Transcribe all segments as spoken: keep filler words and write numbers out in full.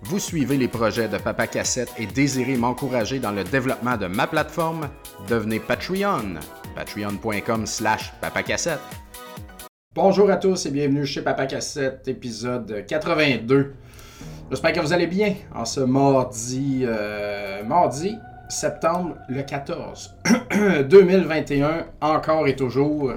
Vous suivez les projets de Papa Cassette et désirez m'encourager dans le développement de ma plateforme? Devenez Patreon. Patreon.com slash papacassette. Bonjour à tous et bienvenue chez Papa Cassette, épisode quatre-vingt-deux. J'espère que vous allez bien en ce mardi, euh, mardi septembre le quatorze deux mille vingt et un, encore et toujours.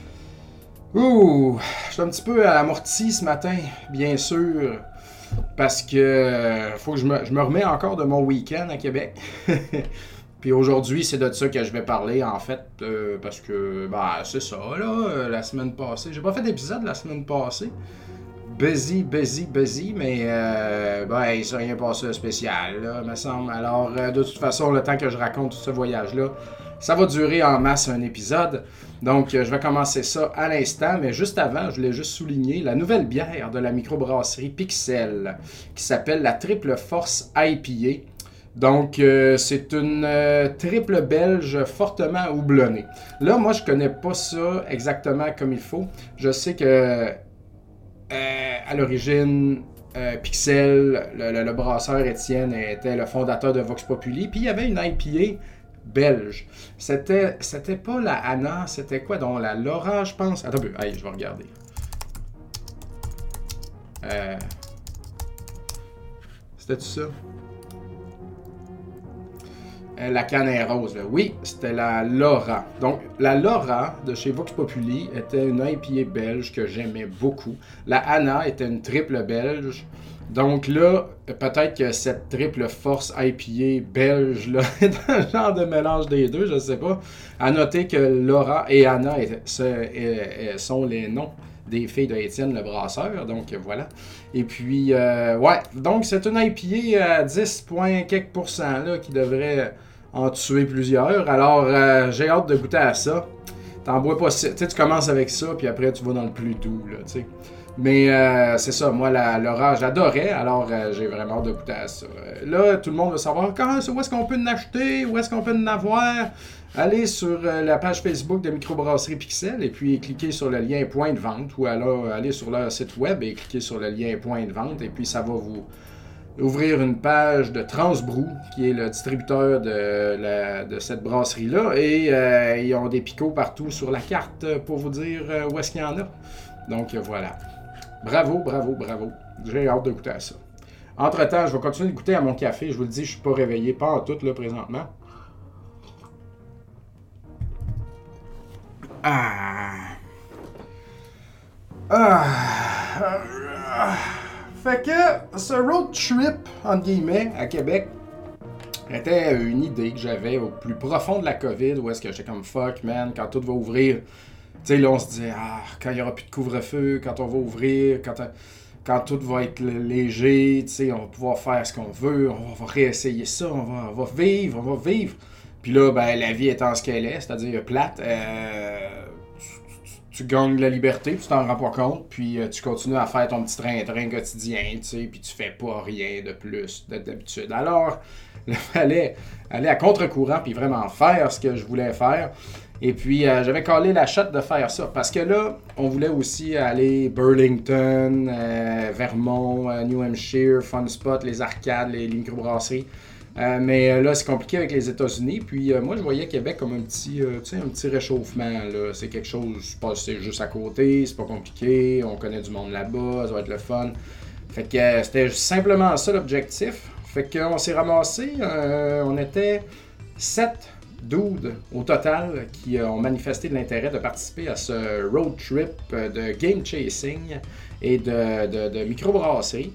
Ouh, je suis un petit peu amorti ce matin, bien sûr, parce que euh, faut que je me, je me remets encore de mon week-end à Québec. Puis aujourd'hui, c'est de ça que je vais parler, en fait, euh, parce que, bah, c'est ça, là, euh, la semaine passée. J'ai pas fait d'épisode la semaine passée. Busy, busy, busy, mais, euh, ben, il s'est rien passé de spécial, là, me semble. Alors, euh, de toute façon, le temps que je raconte tout ce voyage-là, ça va durer en masse un épisode. Donc, euh, je vais commencer ça à l'instant, mais juste avant, je voulais juste souligner la nouvelle bière de la microbrasserie Pixel, qui s'appelle la Triple Force I P A. Donc, euh, c'est une euh, triple belge fortement houblonnée. Là, moi, je connais pas ça exactement comme il faut. Je sais que, euh, à l'origine, euh, Pixel, le, le, le brasseur Étienne, était le fondateur de Vox Populi. Puis, il y avait une I P A belge. C'était, c'était pas la Anna, c'était quoi donc? La Laura, je pense. Attends un peu, allez, je vais regarder. Euh... C'était-tu ça? La canne est rose. Oui, c'était la Laura. Donc, la Laura de chez Vox Populi était une I P A belge que j'aimais beaucoup. La Anna était une triple belge. Donc là, peut-être que cette triple force I P A belge là, est un genre de mélange des deux, je ne sais pas. À noter que Laura et Anna est, est, est, sont les noms des filles de Étienne le brasseur, donc voilà. Et puis, euh, ouais, donc c'est une I P A à dix point quelques pourcents là, qui devrait en tuer plusieurs. Alors, euh, j'ai hâte de goûter à ça. T'en bois pas, tu sais, tu commences avec ça, puis après tu vas dans le plus doux, là, tu sais. Mais euh, c'est ça, moi, la, Laura, j'adorais, alors euh, j'ai vraiment hâte de goûter à ça. Euh, là, tout le monde veut savoir quand, où est-ce qu'on peut en acheter, où est-ce qu'on peut en avoir. Allez sur euh, la page Facebook de Microbrasserie Pixel et puis cliquez sur le lien point de vente, ou alors allez sur leur site web et cliquez sur le lien point de vente, et puis ça va vous ouvrir une page de Transbrou, qui est le distributeur de, la, de cette brasserie-là, et euh, ils ont des picots partout sur la carte pour vous dire euh, où est-ce qu'il y en a. Donc euh, voilà. Bravo, bravo, bravo. J'ai hâte de goûter à ça. Entre-temps, je vais continuer de goûter à mon café. Je vous le dis, je suis pas réveillé, pas en tout, là, présentement. Ah. Ah. Ah. Fait que ce road trip, entre guillemets, à Québec, était une idée que j'avais au plus profond de la COVID, où est-ce que j'étais comme fuck, man, quand tout va ouvrir. Tu sais, là, on se disait, ah, quand il n'y aura plus de couvre-feu, quand on va ouvrir, quand, quand tout va être léger, tu sais, on va pouvoir faire ce qu'on veut, on va réessayer ça, on va, on va vivre, on va vivre. Puis là, ben, la vie étant ce qu'elle est, c'est-à-dire plate, euh, tu, tu gagnes la liberté, puis tu t'en rends pas compte, puis euh, tu continues à faire ton petit train-train quotidien, tu sais, puis tu fais pas rien de plus de d'habitude. Alors, il fallait aller à contre-courant, puis vraiment faire ce que je voulais faire. Et puis, euh, j'avais collé la shot de faire ça. Parce que là, on voulait aussi aller Burlington, euh, Vermont, euh, New Hampshire, Fun Spot, les arcades, les, les microbrasseries. Euh, mais euh, là, c'est compliqué avec les États-Unis. Puis euh, moi, je voyais Québec comme un petit, euh, tu sais, un petit réchauffement. Là. C'est quelque chose, c'est juste à côté, c'est pas compliqué, on connaît du monde là-bas, ça va être le fun. Fait que euh, c'était simplement ça l'objectif. Fait qu'on s'est ramassé, euh, on était sept dudes au total qui ont manifesté de l'intérêt de participer à ce road trip de game chasing et de, de, de microbrasserie.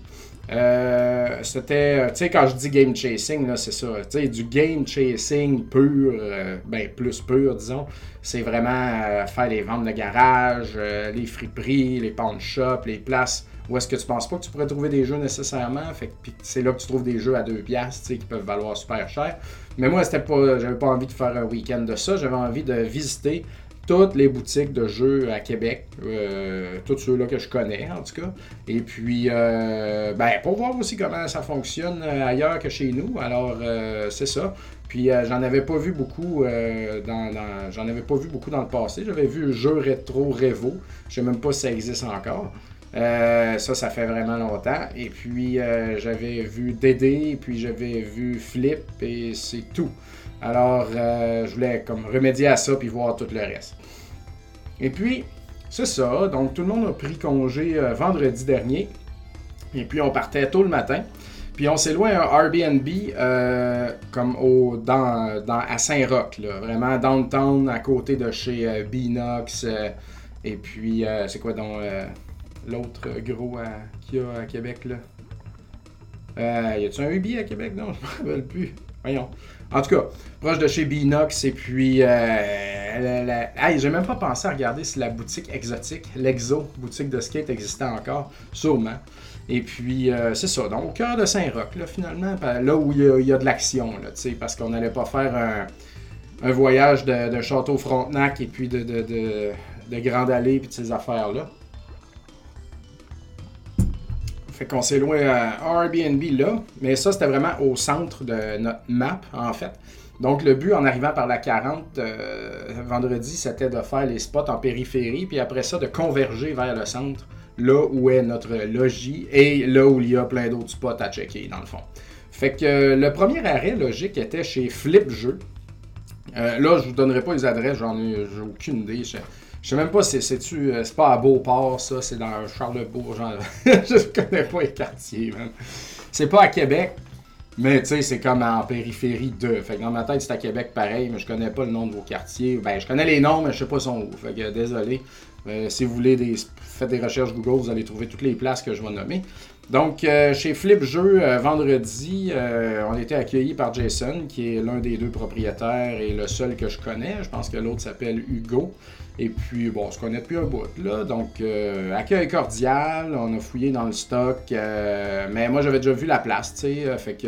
Euh, c'était, tu sais, quand je dis game chasing, là, c'est ça, tu sais, du game chasing pur, euh, ben plus pur, disons. C'est vraiment euh, faire les ventes de garage, euh, les friperies, les pawn shops, les places où est-ce que tu penses pas que tu pourrais trouver des jeux nécessairement. Fait que puis c'est là que tu trouves des jeux à deux piastres, tu sais, qui peuvent valoir super cher. Mais moi, c'était pas, j'avais pas envie de faire un week-end de ça. J'avais envie de visiter toutes les boutiques de jeux à Québec, euh, tous ceux-là que je connais en tout cas. Et puis, euh, ben, pour voir aussi comment ça fonctionne ailleurs que chez nous. Alors, euh, c'est ça. Puis, euh, j'en avais pas vu beaucoup euh, dans, dans, j'en avais pas vu beaucoup dans le passé. J'avais vu le jeu rétro Revo. Je sais même pas si ça existe encore. Euh, ça, ça fait vraiment longtemps. Et puis, euh, j'avais vu Dédé, et puis j'avais vu Flip, et c'est tout. Alors, euh, je voulais comme remédier à ça, puis voir tout le reste. Et puis, c'est ça. Donc, tout le monde a pris congé euh, vendredi dernier. Et puis, on partait tôt le matin. Puis, on s'est loin à un Airbnb euh, comme au, dans, dans, à Saint-Roch, là, vraiment downtown, à côté de chez euh, Beanox. Euh, et puis, euh, c'est quoi donc euh, l'autre gros à, qu'il y a à Québec, là? Euh, y a-tu un Ubi à Québec? Non, je me rappelle plus. Voyons. En tout cas, proche de chez Beanox, et puis... Euh, la, la... Hey, j'ai même pas pensé à regarder si la boutique exotique, l'Exo, boutique de skate, existait encore. Sûrement. Et puis, euh, c'est ça. Donc, au cœur de Saint-Roch, là, finalement, là où il y a, il y a de l'action, là, tu sais, parce qu'on n'allait pas faire un, un voyage de, de Château-Frontenac et puis de, de, de, de Grande Allée, puis de ces affaires-là. Fait qu'on s'est loin à Airbnb là, mais ça c'était vraiment au centre de notre map en fait. Donc le but en arrivant par la quarante euh, vendredi, c'était de faire les spots en périphérie, puis après ça de converger vers le centre, là où est notre logis et là où il y a plein d'autres spots à checker dans le fond. Fait que euh, le premier arrêt logique était chez Flip Jeux. Euh, là je vous donnerai pas les adresses, j'en ai, j'ai aucune idée. Je, Je sais même pas si c'est-tu. C'est pas à Beauport, ça, c'est dans Charlebourg. Genre, je connais pas les quartiers, man. C'est pas à Québec, mais tu sais, c'est comme en périphérie de. Fait que dans ma tête, c'est à Québec pareil, mais je connais pas le nom de vos quartiers. Ben, je connais les noms, mais je sais pas son où. Fait que désolé. Euh, si vous voulez, des, faites des recherches Google, vous allez trouver toutes les places que je vais nommer. Donc, euh, chez Flip Jeux, euh, vendredi, euh, on était accueillis par Jason, qui est l'un des deux propriétaires et le seul que je connais. Je pense que l'autre s'appelle Hugo. Et puis, bon, on se connaît depuis un bout, là. Donc, euh, accueil cordial, on a fouillé dans le stock. Euh, mais moi, j'avais déjà vu la place, tu sais. Euh, fait que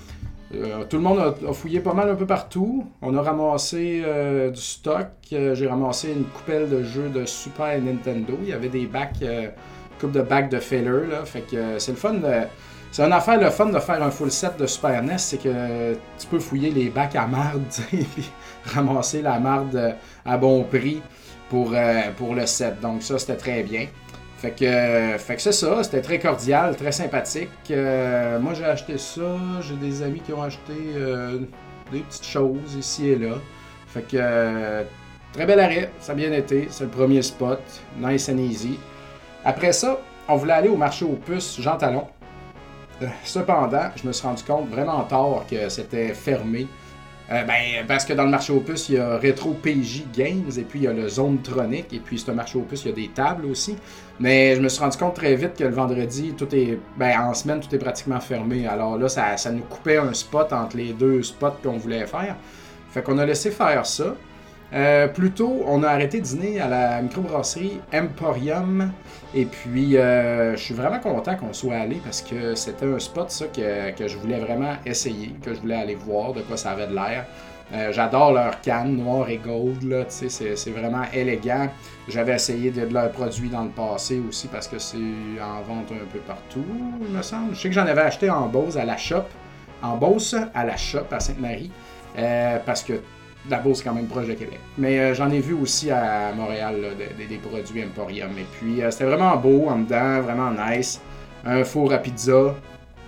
euh, tout le monde a, a fouillé pas mal un peu partout. On a ramassé euh, du stock. Euh, j'ai ramassé une coupelle de jeux de Super Nintendo. Il y avait des bacs, euh, coupe de bacs de filler, là. Fait que euh, c'est le fun de... C'est une affaire le fun de faire un full set de Super N E S, c'est que tu peux fouiller les bacs à marde, puis ramasser la marde à bon prix pour, euh, pour le set. Donc ça, c'était très bien. Fait que, euh, fait que c'est ça, c'était très cordial, très sympathique. Euh, moi, j'ai acheté ça, j'ai des amis qui ont acheté euh, des petites choses ici et là. Fait que, euh, très bel arrêt, ça a bien été, c'est le premier spot, nice and easy. Après ça, on voulait aller au marché aux puces Jean Talon. Euh, cependant, je me suis rendu compte vraiment tard que c'était fermé. Euh, ben, parce que dans le marché aux puces, il y a Retro P J Games et puis il y a le Zone Tronic. Et puis, c'est un marché aux puces, il y a des tables aussi. Mais je me suis rendu compte très vite que le vendredi, tout est. Ben, en semaine, tout est pratiquement fermé. Alors là, ça, ça nous coupait un spot entre les deux spots qu'on voulait faire. Fait qu'on a laissé faire ça. Euh, plus tôt, on a arrêté de dîner à la microbrasserie Emporium. Et puis, euh, je suis vraiment content qu'on soit allé parce que c'était un spot ça, que, que je voulais vraiment essayer, que je voulais aller voir de quoi ça avait de l'air. Euh, j'adore leur canne noir et gold, là, c'est, c'est vraiment élégant. J'avais essayé de, de leurs produits dans le passé aussi parce que c'est en vente un peu partout, il me semble. Je sais que j'en avais acheté en Beauce à la shop, en Beauce à la shop à Sainte-Marie, euh, parce que la Beauce, c'est quand même proche de Québec. Mais euh, j'en ai vu aussi à Montréal, là, de, de, des produits Emporium. Et puis, euh, c'était vraiment beau en dedans, vraiment nice. Un four à pizza,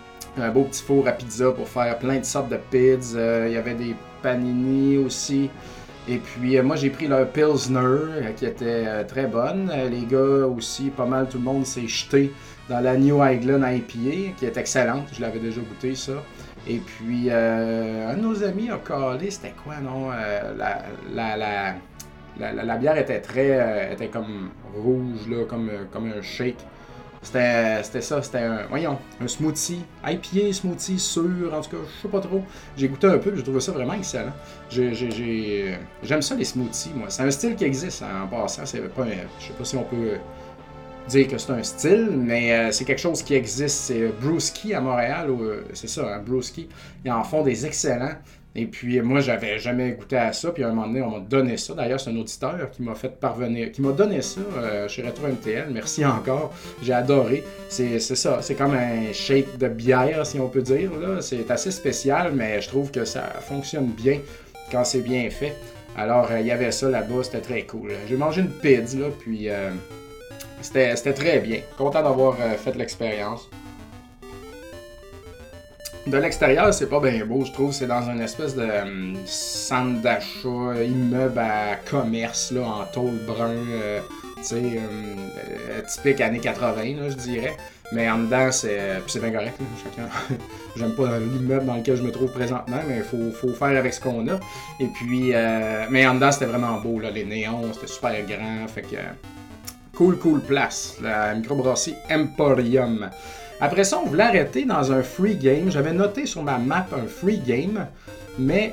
un beau petit four à pizza pour faire plein de sortes de pizzas. Euh, il y avait des panini aussi. Et puis, euh, moi, j'ai pris leur Pilsner, euh, qui était euh, très bonne. Euh, les gars aussi, pas mal, tout le monde s'est jeté dans la New Highland I P A, qui est excellente. Je l'avais déjà goûté, ça. Et puis, euh, un de nos amis a calé, c'était quoi, non? Euh, la, la, la, la, la, la bière était très, euh, était comme rouge, là, comme, comme un shake. C'était, c'était ça, c'était un, voyons, un smoothie, I P A smoothie sûr, en tout cas, je sais pas trop. J'ai goûté un peu, j'ai trouvé ça vraiment excellent. J'ai, j'ai, j'ai, j'aime ça les smoothies, moi. C'est un style qui existe, hein, en passant, c'est pas, un, je sais pas si on peut dire que c'est un style, mais euh, c'est quelque chose qui existe. C'est Brewski à Montréal, ou, euh, c'est ça, hein, Brewski. Ils en font des excellents. Et puis moi, j'avais jamais goûté à ça. Puis à un moment donné, on m'a donné ça. D'ailleurs, c'est un auditeur qui m'a fait parvenir, qui m'a donné ça euh, chez Retro M T L. Merci encore. J'ai adoré. C'est, c'est ça. C'est comme un shake de bière, si on peut dire, là. C'est assez spécial, mais je trouve que ça fonctionne bien quand c'est bien fait. Alors, il euh, y avait ça là-bas. C'était très cool. J'ai mangé une pizza, là, puis... Euh, c'était, c'était très bien. Content d'avoir euh, fait l'expérience. De l'extérieur, c'est pas bien beau, je trouve. C'est dans une espèce de euh, centre d'achat, immeuble à commerce, là, en tôle brun, euh, tu sais, euh, typique années quatre-vingts, là, je dirais. Mais en dedans, c'est, puis c'est bien correct, là, chacun. J'aime pas l'immeuble dans lequel je me trouve présentement, mais il faut, faut faire avec ce qu'on a. Et puis, euh, mais en dedans, c'était vraiment beau, là, les néons, c'était super grand, fait que... Cool, cool place, la microbrasserie Emporium. Après ça, on voulait arrêter dans un free game. J'avais noté sur ma map un free game, mais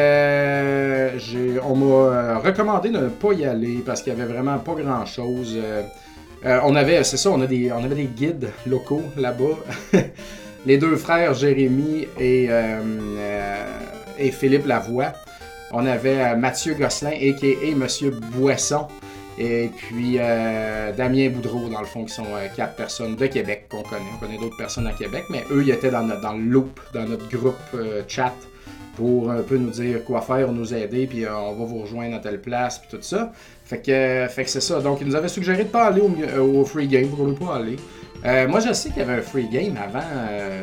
euh, j'ai, on m'a recommandé de ne pas y aller parce qu'il y avait vraiment pas grand-chose. Euh, euh, on avait, c'est ça, on, a des, on avait des guides locaux là-bas. Les deux frères Jérémy et, euh, euh, et Philippe Lavoie. On avait euh, Mathieu Gosselin, a k a. Monsieur Boisson. Et puis euh, Damien Boudreau, dans le fond, qui sont euh, quatre personnes de Québec qu'on connaît. On connaît d'autres personnes à Québec, mais eux, ils étaient dans, notre, dans le loop, dans notre groupe euh, chat, pour un peu nous dire quoi faire, nous aider, puis euh, on va vous rejoindre à telle place, puis tout ça. Fait que, euh, fait que c'est ça. Donc, ils nous avaient suggéré de pas aller au, euh, au free game, pour ne pas aller. Euh, moi, je sais qu'il y avait un free game avant, euh,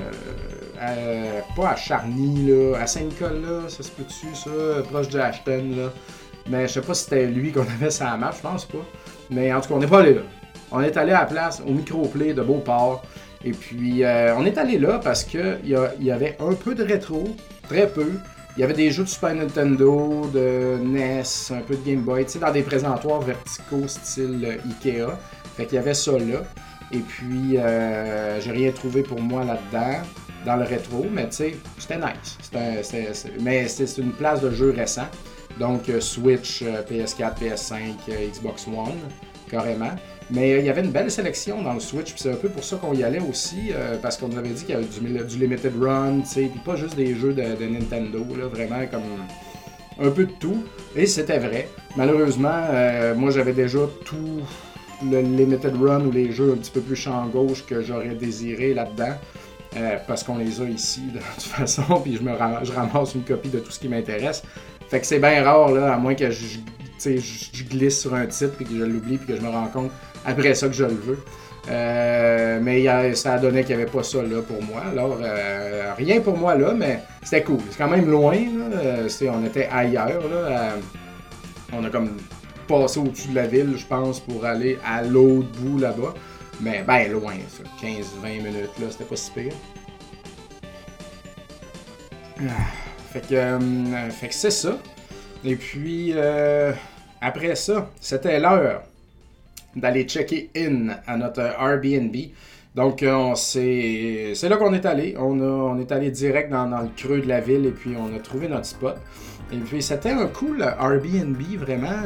euh, pas à Charny, là, à Saint-Nicolas, ça se peut-tu, ça, proche de Ashton, là. Mais je sais pas si c'était lui qu'on avait sur la map, je pense pas. Mais en tout cas, on n'est pas allé là. On est allé à la place, au Microplay de Beauport. Et puis, euh, on est allé là parce qu'il y, y avait un peu de rétro, très peu. Il y avait des jeux de Super Nintendo, de N E S, un peu de Game Boy, tu sais, dans des présentoirs verticaux style Ikea. Fait qu'il y avait ça là. Et puis, euh, j'ai rien trouvé pour moi là-dedans, dans le rétro, mais tu sais, c'était nice. C'était, c'était, c'était, mais c'est une place de jeux récents. Donc Switch, P S quatre, P S cinq, Xbox One, carrément. Mais il y avait une belle sélection dans le Switch, puis c'est un peu pour ça qu'on y allait aussi, euh, parce qu'on nous avait dit qu'il y avait du, du Limited Run, tu sais, puis pas juste des jeux de, de Nintendo, là, vraiment comme un peu de tout. Et c'était vrai. Malheureusement, euh, moi j'avais déjà tout le Limited Run ou les jeux un petit peu plus champ gauche que j'aurais désiré là-dedans. Euh, parce qu'on les a ici de toute façon, puis je me ram- je ramasse une copie de tout ce qui m'intéresse. Fait que c'est bien rare, là, à moins que je, je, je glisse sur un titre puis que je l'oublie puis que je me rends compte après ça que je le veux. Euh, mais y a, ça a donné qu'il n'y avait pas ça là pour moi. Alors, euh, rien pour moi là, mais c'était cool. C'est quand même loin, là. Euh, on était ailleurs, là. À, on a comme passé au-dessus de la ville, je pense, pour aller à l'autre bout là-bas. Mais ben loin, ça. quinze vingt minutes, là, c'était pas si pire. Fait que, euh, fait que c'est ça. Et puis, euh, après ça, c'était l'heure d'aller checker in à notre Airbnb. Donc, euh, on s'est, c'est là qu'on est allé. On, a, on est allé direct dans, dans le creux de la ville et puis on a trouvé notre spot. Et puis, c'était un cool Airbnb, vraiment.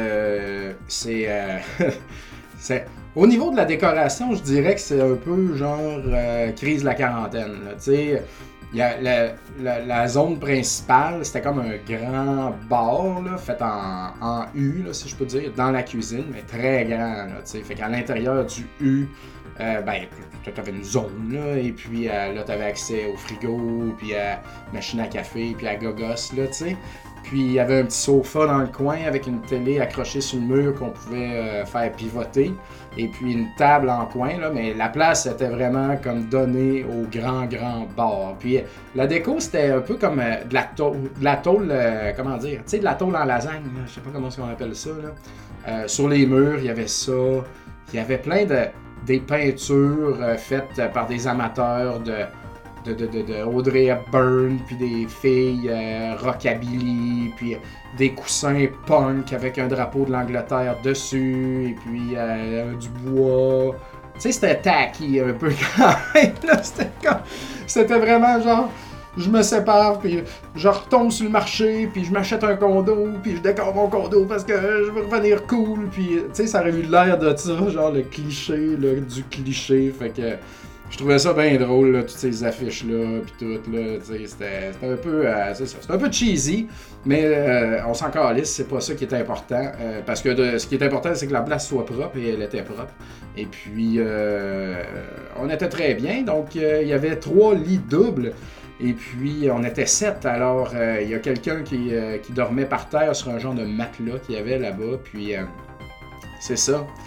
Euh, c'est... Euh, c'est... Au niveau de la décoration, je dirais que c'est un peu genre euh, crise de la quarantaine. Tu sais, la, la, la zone principale, c'était comme un grand bar là, fait en, en U, là, si je peux dire, dans la cuisine, mais très grand. Là, tu sais. Fait qu'à l'intérieur du U, euh, ben, tu avais une zone, là, et puis euh, là, tu avais accès au frigo, puis à machine à café, puis à gogos, là, tu sais. Puis il y avait un petit sofa dans le coin avec une télé accrochée sur le mur qu'on pouvait euh, faire pivoter. Et puis une table en coin, là, mais la place était vraiment comme donnée au grand, grand bar. Puis la déco, c'était un peu comme euh, de la tôle, de la tôle euh, comment dire, tu sais, de la tôle en lasagne, là, je sais pas comment on appelle ça. Là. Euh, sur les murs, il y avait ça. Il y avait plein de des peintures euh, faites par des amateurs de... De, de, de, de Audrey Hepburn, puis des filles euh, rockabilly, puis des coussins punk avec un drapeau de l'Angleterre dessus, et puis euh, du bois. Tu sais, c'était tacky un peu quand même, là. C'était, comme... c'était vraiment genre, je me sépare, puis je retombe sur le marché, puis je m'achète un condo, puis je décore mon condo parce que je veux revenir cool, puis tu sais, ça aurait eu l'air de ça, genre le cliché, là, du cliché, fait que... Je trouvais ça bien drôle, là, toutes ces affiches-là, pis tout, là, c'était, c'était un peu, euh, c'est ça, c'était un peu cheesy, mais euh, on s'en calisse, c'est pas ça qui est important, euh, parce que de, ce qui est important, c'est que la place soit propre, et elle était propre, et puis, euh, on était très bien, donc euh, il y avait trois lits doubles, et puis on était sept, alors euh, il y a quelqu'un qui, euh, qui dormait par terre sur un genre de matelas qu'il y avait là-bas, puis euh, c'est ça.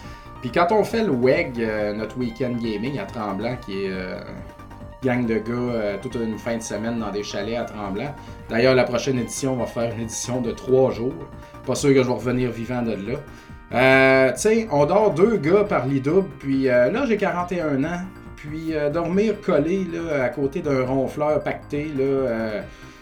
Puis quand on fait le W E G, euh, notre Weekend Gaming à Tremblant, qui est euh, gang de gars euh, toute une fin de semaine dans des chalets à Tremblant. D'ailleurs, la prochaine édition, on va faire une édition de trois jours. Pas sûr que je vais revenir vivant de là. Euh, tu sais, on dort deux gars par lit double, puis euh, là, j'ai quarante et un ans. Puis euh, dormir collé là, à côté d'un ronfleur pacté, là, euh,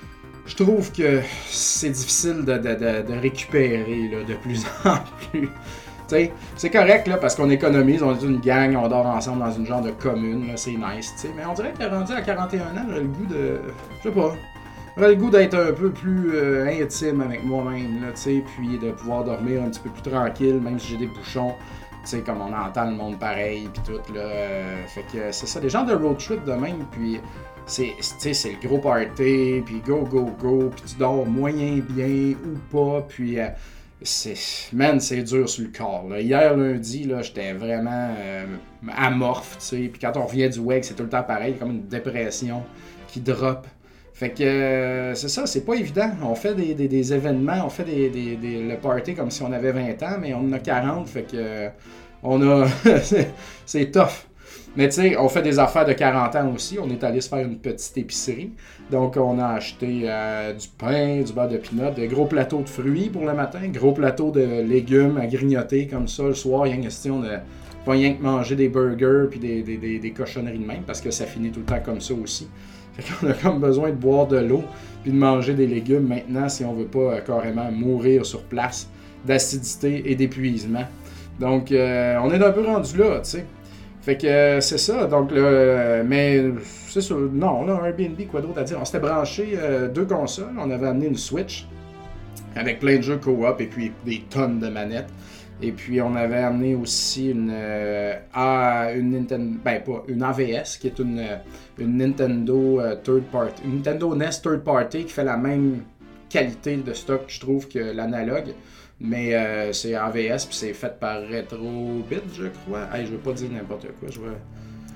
je trouve que c'est difficile de, de, de, de récupérer là, de plus en plus. T'sais, c'est correct là, parce qu'on économise, on est une gang, on dort ensemble dans une genre de commune, là, c'est nice, t'sais. Mais on dirait que rendu à quarante et un ans, j'ai le goût de. Je sais pas. J'aurais le goût d'être un peu plus euh, intime avec moi-même, là, t'sais, puis de pouvoir dormir un petit peu plus tranquille, même si j'ai des bouchons. Tu sais, comme on entend le monde pareil, puis tout, là. Euh, fait que c'est ça, des gens de road trip de même, puis c'est, c'est le gros party, puis go, go, go, puis tu dors moyen bien ou pas, puis euh, c'est, man, c'est dur sur le corps, là. Hier, lundi, là, j'étais vraiment euh, amorphe, tu sais, puis quand on revient du W E G, c'est tout le temps pareil, comme une dépression qui drop. Fait que euh, c'est ça, c'est pas évident. On fait des, des, des événements, on fait des, des, des, le party comme si on avait vingt ans, mais on en a quarante, fait que euh, on a. c'est, c'est tough. Mais tu sais, on fait des affaires de quarante ans aussi. On est allé se faire une petite épicerie. Donc on a acheté euh, du pain, du beurre de pinot, des gros plateaux de fruits pour le matin, gros plateaux de légumes à grignoter comme ça le soir. Il y a une question de pas rien que manger des burgers puis des, des, des, des cochonneries de même parce que ça finit tout le temps comme ça aussi. Fait qu'on a comme besoin de boire de l'eau puis de manger des légumes maintenant si on veut pas euh, carrément mourir sur place d'acidité et d'épuisement. Donc euh, on est un peu rendu là, tu sais. Fait que euh, c'est ça, donc là, euh, mais c'est ça, non, là, Airbnb, quoi d'autre à dire? On s'était branché euh, deux consoles, on avait amené une Switch avec plein de jeux co-op et puis des tonnes de manettes. Et puis on avait amené aussi une, euh, A, une Nintendo, ben pas, une A V S qui est une, une Nintendo euh, third party, une Nintendo N E S third party qui fait la même qualité de stock, je trouve, que l'analogue. Mais euh, c'est A V S puis c'est fait par Retrobit, je crois. Hey, je veux pas dire n'importe quoi, je veux.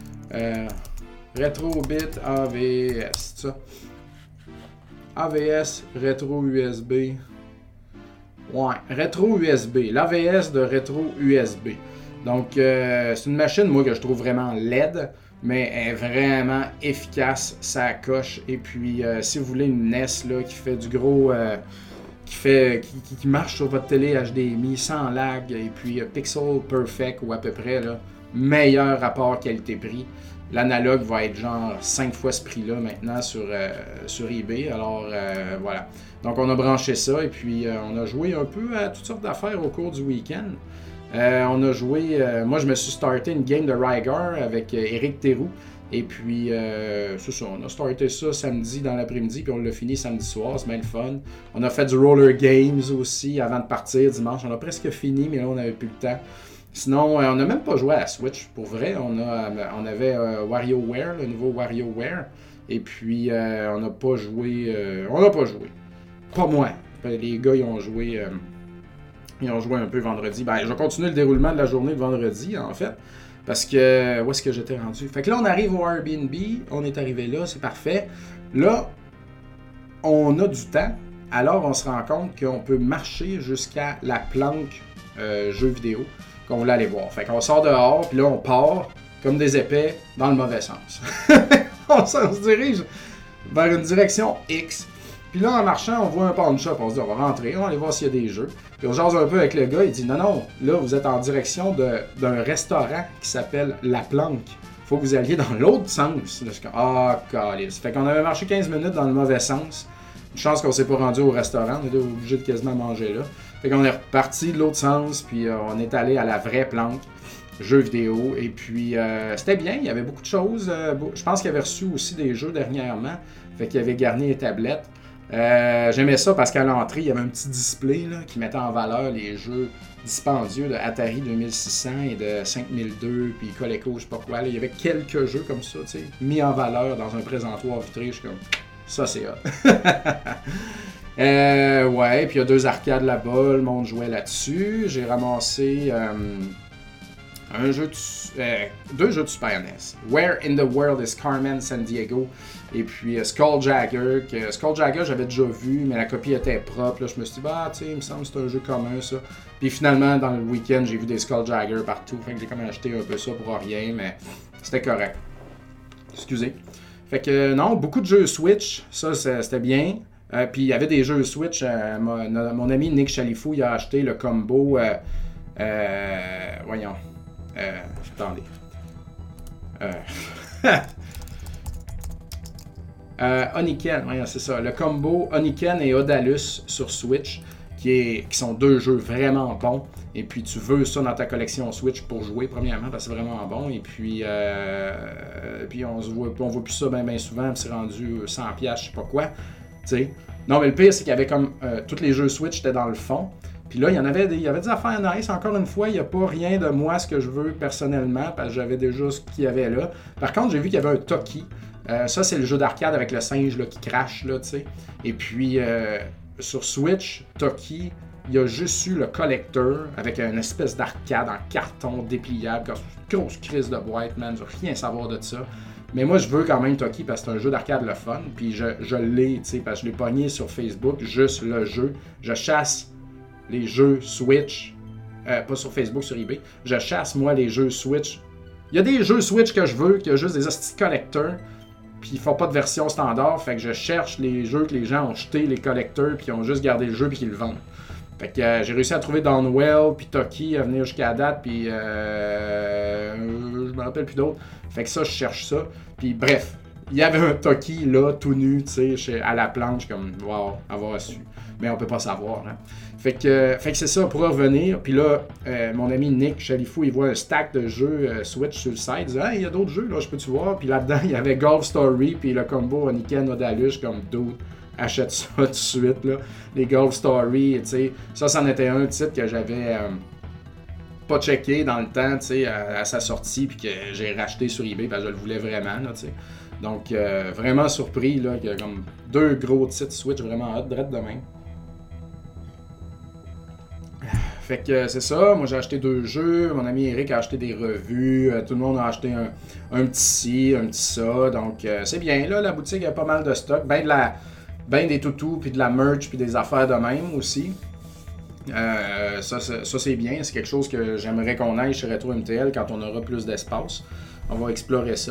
Euh, Retrobit A V S, c'est ça. A V S, rétro U S B. Ouais, rétro U S B. L'A V S de rétro U S B. Donc, euh, c'est une machine, moi, que je trouve vraiment laide, mais elle est vraiment efficace, ça coche. Et puis, euh, si vous voulez une N E S là, qui fait du gros. Euh, qui fait qui, qui marche sur votre télé H D M I sans lag, et puis euh, Pixel Perfect ou à peu près, là, meilleur rapport qualité-prix. L'analogue va être genre cinq fois ce prix-là maintenant sur, euh, sur eBay. Alors euh, voilà. Donc on a branché ça et puis euh, on a joué un peu à toutes sortes d'affaires au cours du week-end. Euh, on a joué, euh, moi je me suis starté une game de Rygar avec euh, Éric Théroux. Et puis, euh, c'est ça, on a starté ça samedi dans l'après-midi, puis on l'a fini samedi soir, c'est bien le fun. On a fait du roller games aussi avant de partir dimanche. On a presque fini, mais là, on n'avait plus le temps. Sinon, euh, on n'a même pas joué à la Switch. Pour vrai, on, a, on avait euh, WarioWare, le nouveau WarioWare. Et puis, euh, on n'a pas joué. Euh, on n'a pas joué. Pas moi. Les gars, ils ont joué. Euh, ils ont joué un peu vendredi. Ben, je vais continuer le déroulement de la journée de vendredi, en fait. Parce que, où est-ce que j'étais rendu? Fait que là, on arrive au Airbnb, on est arrivé là, c'est parfait. Là, on a du temps, alors on se rend compte qu'on peut marcher jusqu'à la planque euh, jeux vidéo qu'on voulait aller voir. Fait qu'on sort dehors, puis là, on part comme des épais dans le mauvais sens. on se dirige vers une direction X. Puis là, en marchant, on voit un pawn shop. On se dit, on va rentrer, on va aller voir s'il y a des jeux. Puis on jase un peu avec le gars. Il dit, non, non, là, vous êtes en direction de, d'un restaurant qui s'appelle La Planque. Faut que vous alliez dans l'autre sens. Là, je suis comme, ah, calice. Fait qu'on avait marché quinze minutes dans le mauvais sens. Une chance qu'on s'est pas rendu au restaurant. On était obligé de quasiment manger là. Fait qu'on est reparti de l'autre sens. Puis euh, on est allé à la vraie planque. Jeux vidéo. Et puis, euh, c'était bien. Il y avait beaucoup de choses. Euh, je pense qu'il avait reçu aussi des jeux dernièrement. Fait qu'il avait garni les tablettes. Euh, j'aimais ça parce qu'à l'entrée, il y avait un petit display là, qui mettait en valeur les jeux dispendieux de Atari deux mille six cents et de cinq mille deux, puis Coleco, je sais pas quoi. Là. Il y avait quelques jeux comme ça, tu sais, mis en valeur dans un présentoir vitré. Je suis comme, ça c'est hot. euh, ouais, puis il y a deux arcades là-bas, le monde jouait là-dessus. J'ai ramassé... Euh, un jeu de, euh, deux jeux de Super N E S. Where in the World is Carmen Sandiego? Et puis euh, Skulljacker, que Skulljacker j'avais déjà vu, mais la copie était propre. Là, je me suis dit, bah, tu sais, il me semble que c'est un jeu commun, ça. Puis finalement, dans le week-end, j'ai vu des Skulljacker partout. Fait que j'ai comme acheté un peu ça pour rien, mais c'était correct. Excusez. Fait que non, beaucoup de jeux Switch, ça c'était bien. Euh, puis il y avait des jeux Switch. Euh, mon, mon ami Nick Chalifou, il a acheté le combo. Euh, euh, voyons. Euh, attendez. Euh. euh, Oniken, voyons, c'est ça. Le combo Oniken et Odalus sur Switch, qui, est, qui sont deux jeux vraiment bons. Et puis tu veux ça dans ta collection Switch pour jouer, premièrement, parce que c'est vraiment bon. Et puis, euh, puis on se voit, on voit plus ça bien ben souvent, puis c'est rendu cent piastres, je sais pas quoi. T'sais. Non, mais le pire, c'est qu'il y avait comme euh, tous les jeux Switch étaient dans le fond. Puis là, il y en avait des, il y avait des affaires nice. Encore une fois, il n'y a pas rien de moi, ce que je veux personnellement, parce que j'avais déjà ce qu'il y avait là. Par contre, j'ai vu qu'il y avait un Toki. Euh, ça, c'est le jeu d'arcade avec le singe là, qui crache, là, tu sais. Et puis, euh, sur Switch, Toki, il y a juste eu le collector avec une espèce d'arcade en carton dépliable, une grosse crise de boîte, man. Je veux rien savoir de ça. Mais moi, je veux quand même Toki parce que c'est un jeu d'arcade le fun. Puis je, je l'ai, tu sais, parce que je l'ai pogné sur Facebook, juste le jeu. Je chasse les jeux Switch, euh, pas sur Facebook, sur eBay. Je chasse, moi, les jeux Switch. Il y a des jeux Switch que je veux, qu'il y a juste des hosties collectors. Puis ils font pas de version standard. Fait que je cherche les jeux que les gens ont jetés, les collectors, puis ils ont juste gardé le jeu, puis qu'ils le vendent. Fait que euh, j'ai réussi à trouver Downwell, puis Toki à venir jusqu'à la date, puis euh, je me rappelle plus d'autres. Fait que ça, je cherche ça. Puis bref, il y avait un Toki là, tout nu, tu sais, à la planche, comme, wow, avoir su. Mais on peut pas savoir, hein. Fait que, fait que c'est ça, pour revenir. Puis là, euh, mon ami Nick Chalifou, il voit un stack de jeux euh, Switch sur le site. Il dit, ah, il y a d'autres jeux, là, je peux-tu voir? Puis là-dedans, il y avait Golf Story, puis le combo Oniken Odalus, comme dude. Achète ça tout de suite, là. Les Golf Story, tu sais. Ça, c'en était un titre que j'avais euh, pas checké dans le temps, tu sais, à, à sa sortie, puis que j'ai racheté sur eBay parce que je le voulais vraiment, là, tu sais. Donc, euh, vraiment surpris, là, qu'il y a comme deux gros titres Switch vraiment hot, direct de même. Fait que c'est ça, moi j'ai acheté deux jeux, mon ami Eric a acheté des revues, euh, tout le monde a acheté un, un petit ci, un petit ça, donc euh, c'est bien, là, la boutique a pas mal de stock, ben de la... ben des toutous, puis de la merch, puis des affaires de même aussi. Euh, ça, ça, ça c'est bien, c'est quelque chose que j'aimerais qu'on aille chez Retro M T L quand on aura plus d'espace. On va explorer ça.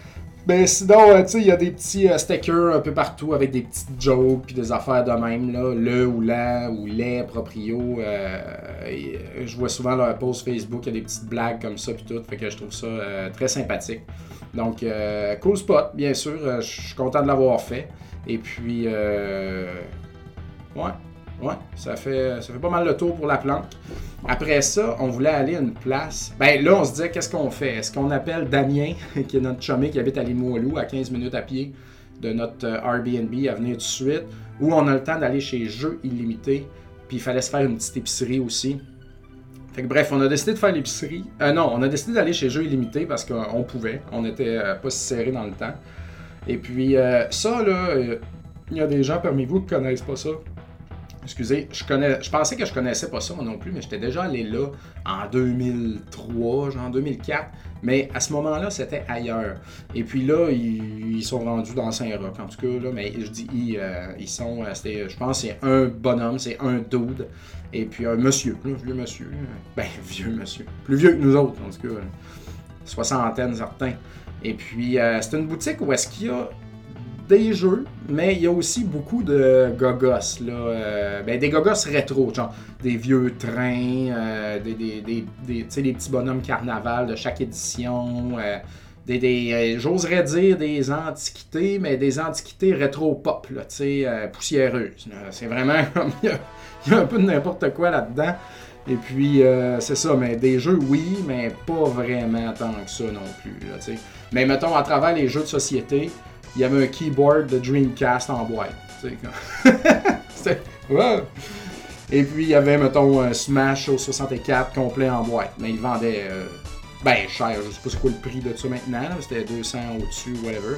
Ben sinon, euh, tu sais, il y a des petits euh, stickers un peu partout avec des petites jokes, puis des affaires de même, là. Le ou la ou les proprio. Euh, et, euh, je vois souvent leur post Facebook, il y a des petites blagues comme ça, puis tout. Fait que je trouve ça euh, très sympathique. Donc, euh, cool spot, bien sûr. Euh, je suis content de l'avoir fait. Et puis, euh, ouais, ouais, ça fait, ça fait pas mal le tour pour la planque. Après ça, on voulait aller à une place. Ben là, on se disait, qu'est-ce qu'on fait? Est-ce qu'on appelle Damien, qui est notre chumé qui habite à Limoilou, à quinze minutes à pied de notre Airbnb, à venir tout de suite? Ou on a le temps d'aller chez Jeux Illimités, puis il fallait se faire une petite épicerie aussi. Fait que bref, on a décidé de faire l'épicerie. Euh, non, on a décidé d'aller chez Jeux Illimités parce qu'on pouvait. On n'était euh, pas si serré dans le temps. Et puis, euh, ça, là, il euh, y a des gens parmi vous qui connaissent pas ça. Excusez, je connais, je pensais que je connaissais pas ça moi non plus, mais j'étais déjà allé là en deux mille trois, genre en deux mille quatre. Mais à ce moment-là, c'était ailleurs. Et puis là, ils, ils sont rendus dans Saint-Roch, en tout cas, là. Mais je dis ils, euh, ils sont, c'était, je pense que c'est un bonhomme, c'est un dude. Et puis un monsieur, un vieux monsieur. Ben, vieux monsieur. Plus vieux que nous autres, en tout cas. Soixantaine, certains. Et puis, euh, c'est une boutique où est-ce qu'il y a des jeux, mais il y a aussi beaucoup de gogos, là. Euh, ben, des gogos rétro, genre des vieux trains, euh, des, des, des, des, des petits bonhommes carnaval de chaque édition, euh, des, des euh, j'oserais dire des antiquités, mais des antiquités rétro-pop, là, tu sais, euh, poussiéreuses. Là. C'est vraiment comme, il y, y a un peu de n'importe quoi là-dedans. Et puis, euh, c'est ça, mais des jeux, oui, mais pas vraiment tant que ça non plus, là, tu sais. Mais mettons, à travers les jeux de société, il y avait un keyboard de Dreamcast en boîte. C'était... Ouais. Et puis, il y avait, mettons, un Smash au soixante-quatre complet en boîte. Mais il vendait, euh, ben, cher. Je sais pas c'est quoi le prix de ça maintenant. C'était deux cents au-dessus, whatever.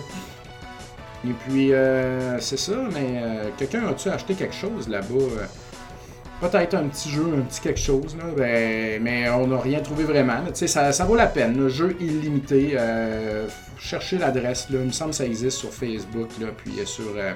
Et puis, euh, c'est ça. Mais euh, quelqu'un a-tu acheté quelque chose là-bas? peut-être un petit jeu, un petit quelque chose, là, ben, mais on n'a rien trouvé vraiment. Tu sais, ça, ça vaut la peine, le jeu illimité. Euh, cherchez l'adresse, là, il me semble que ça existe sur Facebook, là, puis sur... Euh,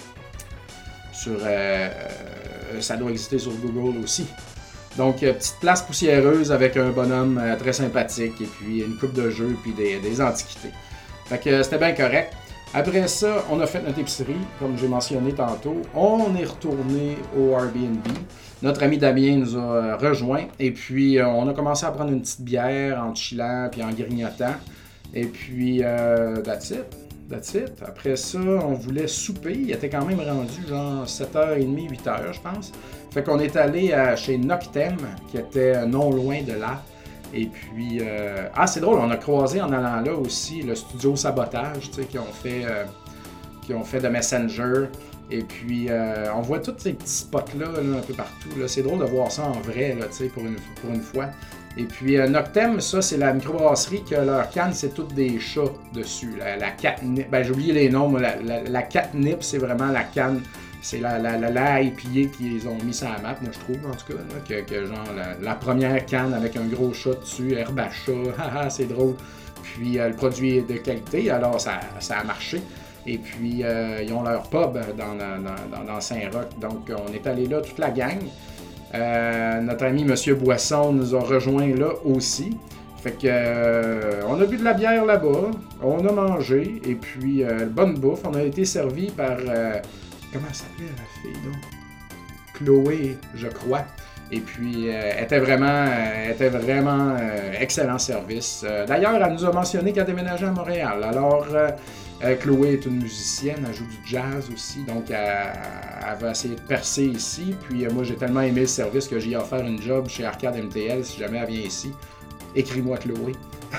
sur euh, ça doit exister sur Google aussi. Donc, euh, petite place poussiéreuse avec un bonhomme euh, très sympathique, et puis une coupe de jeux, puis des, des antiquités. Fait que euh, c'était bien correct. Après ça, on a fait notre épicerie, comme j'ai mentionné tantôt. On est retourné au Airbnb. Notre ami Damien nous a rejoints. Et puis, euh, on a commencé à prendre une petite bière en chillant puis en grignotant. Et puis, euh, that's it. That's it. Après ça, on voulait souper. Il était quand même rendu genre sept heures trente, huit heures, je pense. Fait qu'on est allé à, chez Noctem, qui était non loin de là. Et puis, euh... ah, c'est drôle, on a croisé en allant là aussi le studio Sabotage, tu sais, qui ont fait, euh, qui ont fait de Messenger. Et puis, euh, on voit tous ces petits spots-là, là, un peu partout. Là. C'est drôle de voir ça en vrai, là, tu sais, pour une, pour une fois. Et puis, euh, Noctem, ça, c'est la microbrasserie que leur canne, c'est toutes des chats dessus. La, la catnip, ben j'ai oublié les noms, mais la, la, la catnip, c'est vraiment la canne. C'est la, la, la, la I P A qu'ils ont mis sur la map, là, je trouve, en tout cas. Là, que, que genre, la, la première canne avec un gros chat dessus, herbe à chat, haha, c'est drôle. Puis, euh, le produit est de qualité, alors ça, ça a marché. Et puis, euh, ils ont leur pub dans, dans, dans, dans Saint-Roch. Donc, on est allé là, toute la gang. Euh, notre ami Monsieur Boisson nous a rejoints là aussi. Fait que euh, on a bu de la bière là-bas, on a mangé, et puis euh, bonne bouffe. On a été servi par... Euh, comment elle s'appelait la fille, là? Chloé, je crois. Et puis, euh, elle était vraiment, elle était vraiment euh, excellent service. Euh, d'ailleurs, elle nous a mentionné qu'elle déménageait à Montréal. Alors, euh, euh, Chloé est une musicienne, elle joue du jazz aussi, donc elle, elle va essayer de percer ici. Puis, euh, moi, j'ai tellement aimé le service que j'ai offert une job chez Arcade M T L si jamais elle vient ici. Écris-moi, Chloé.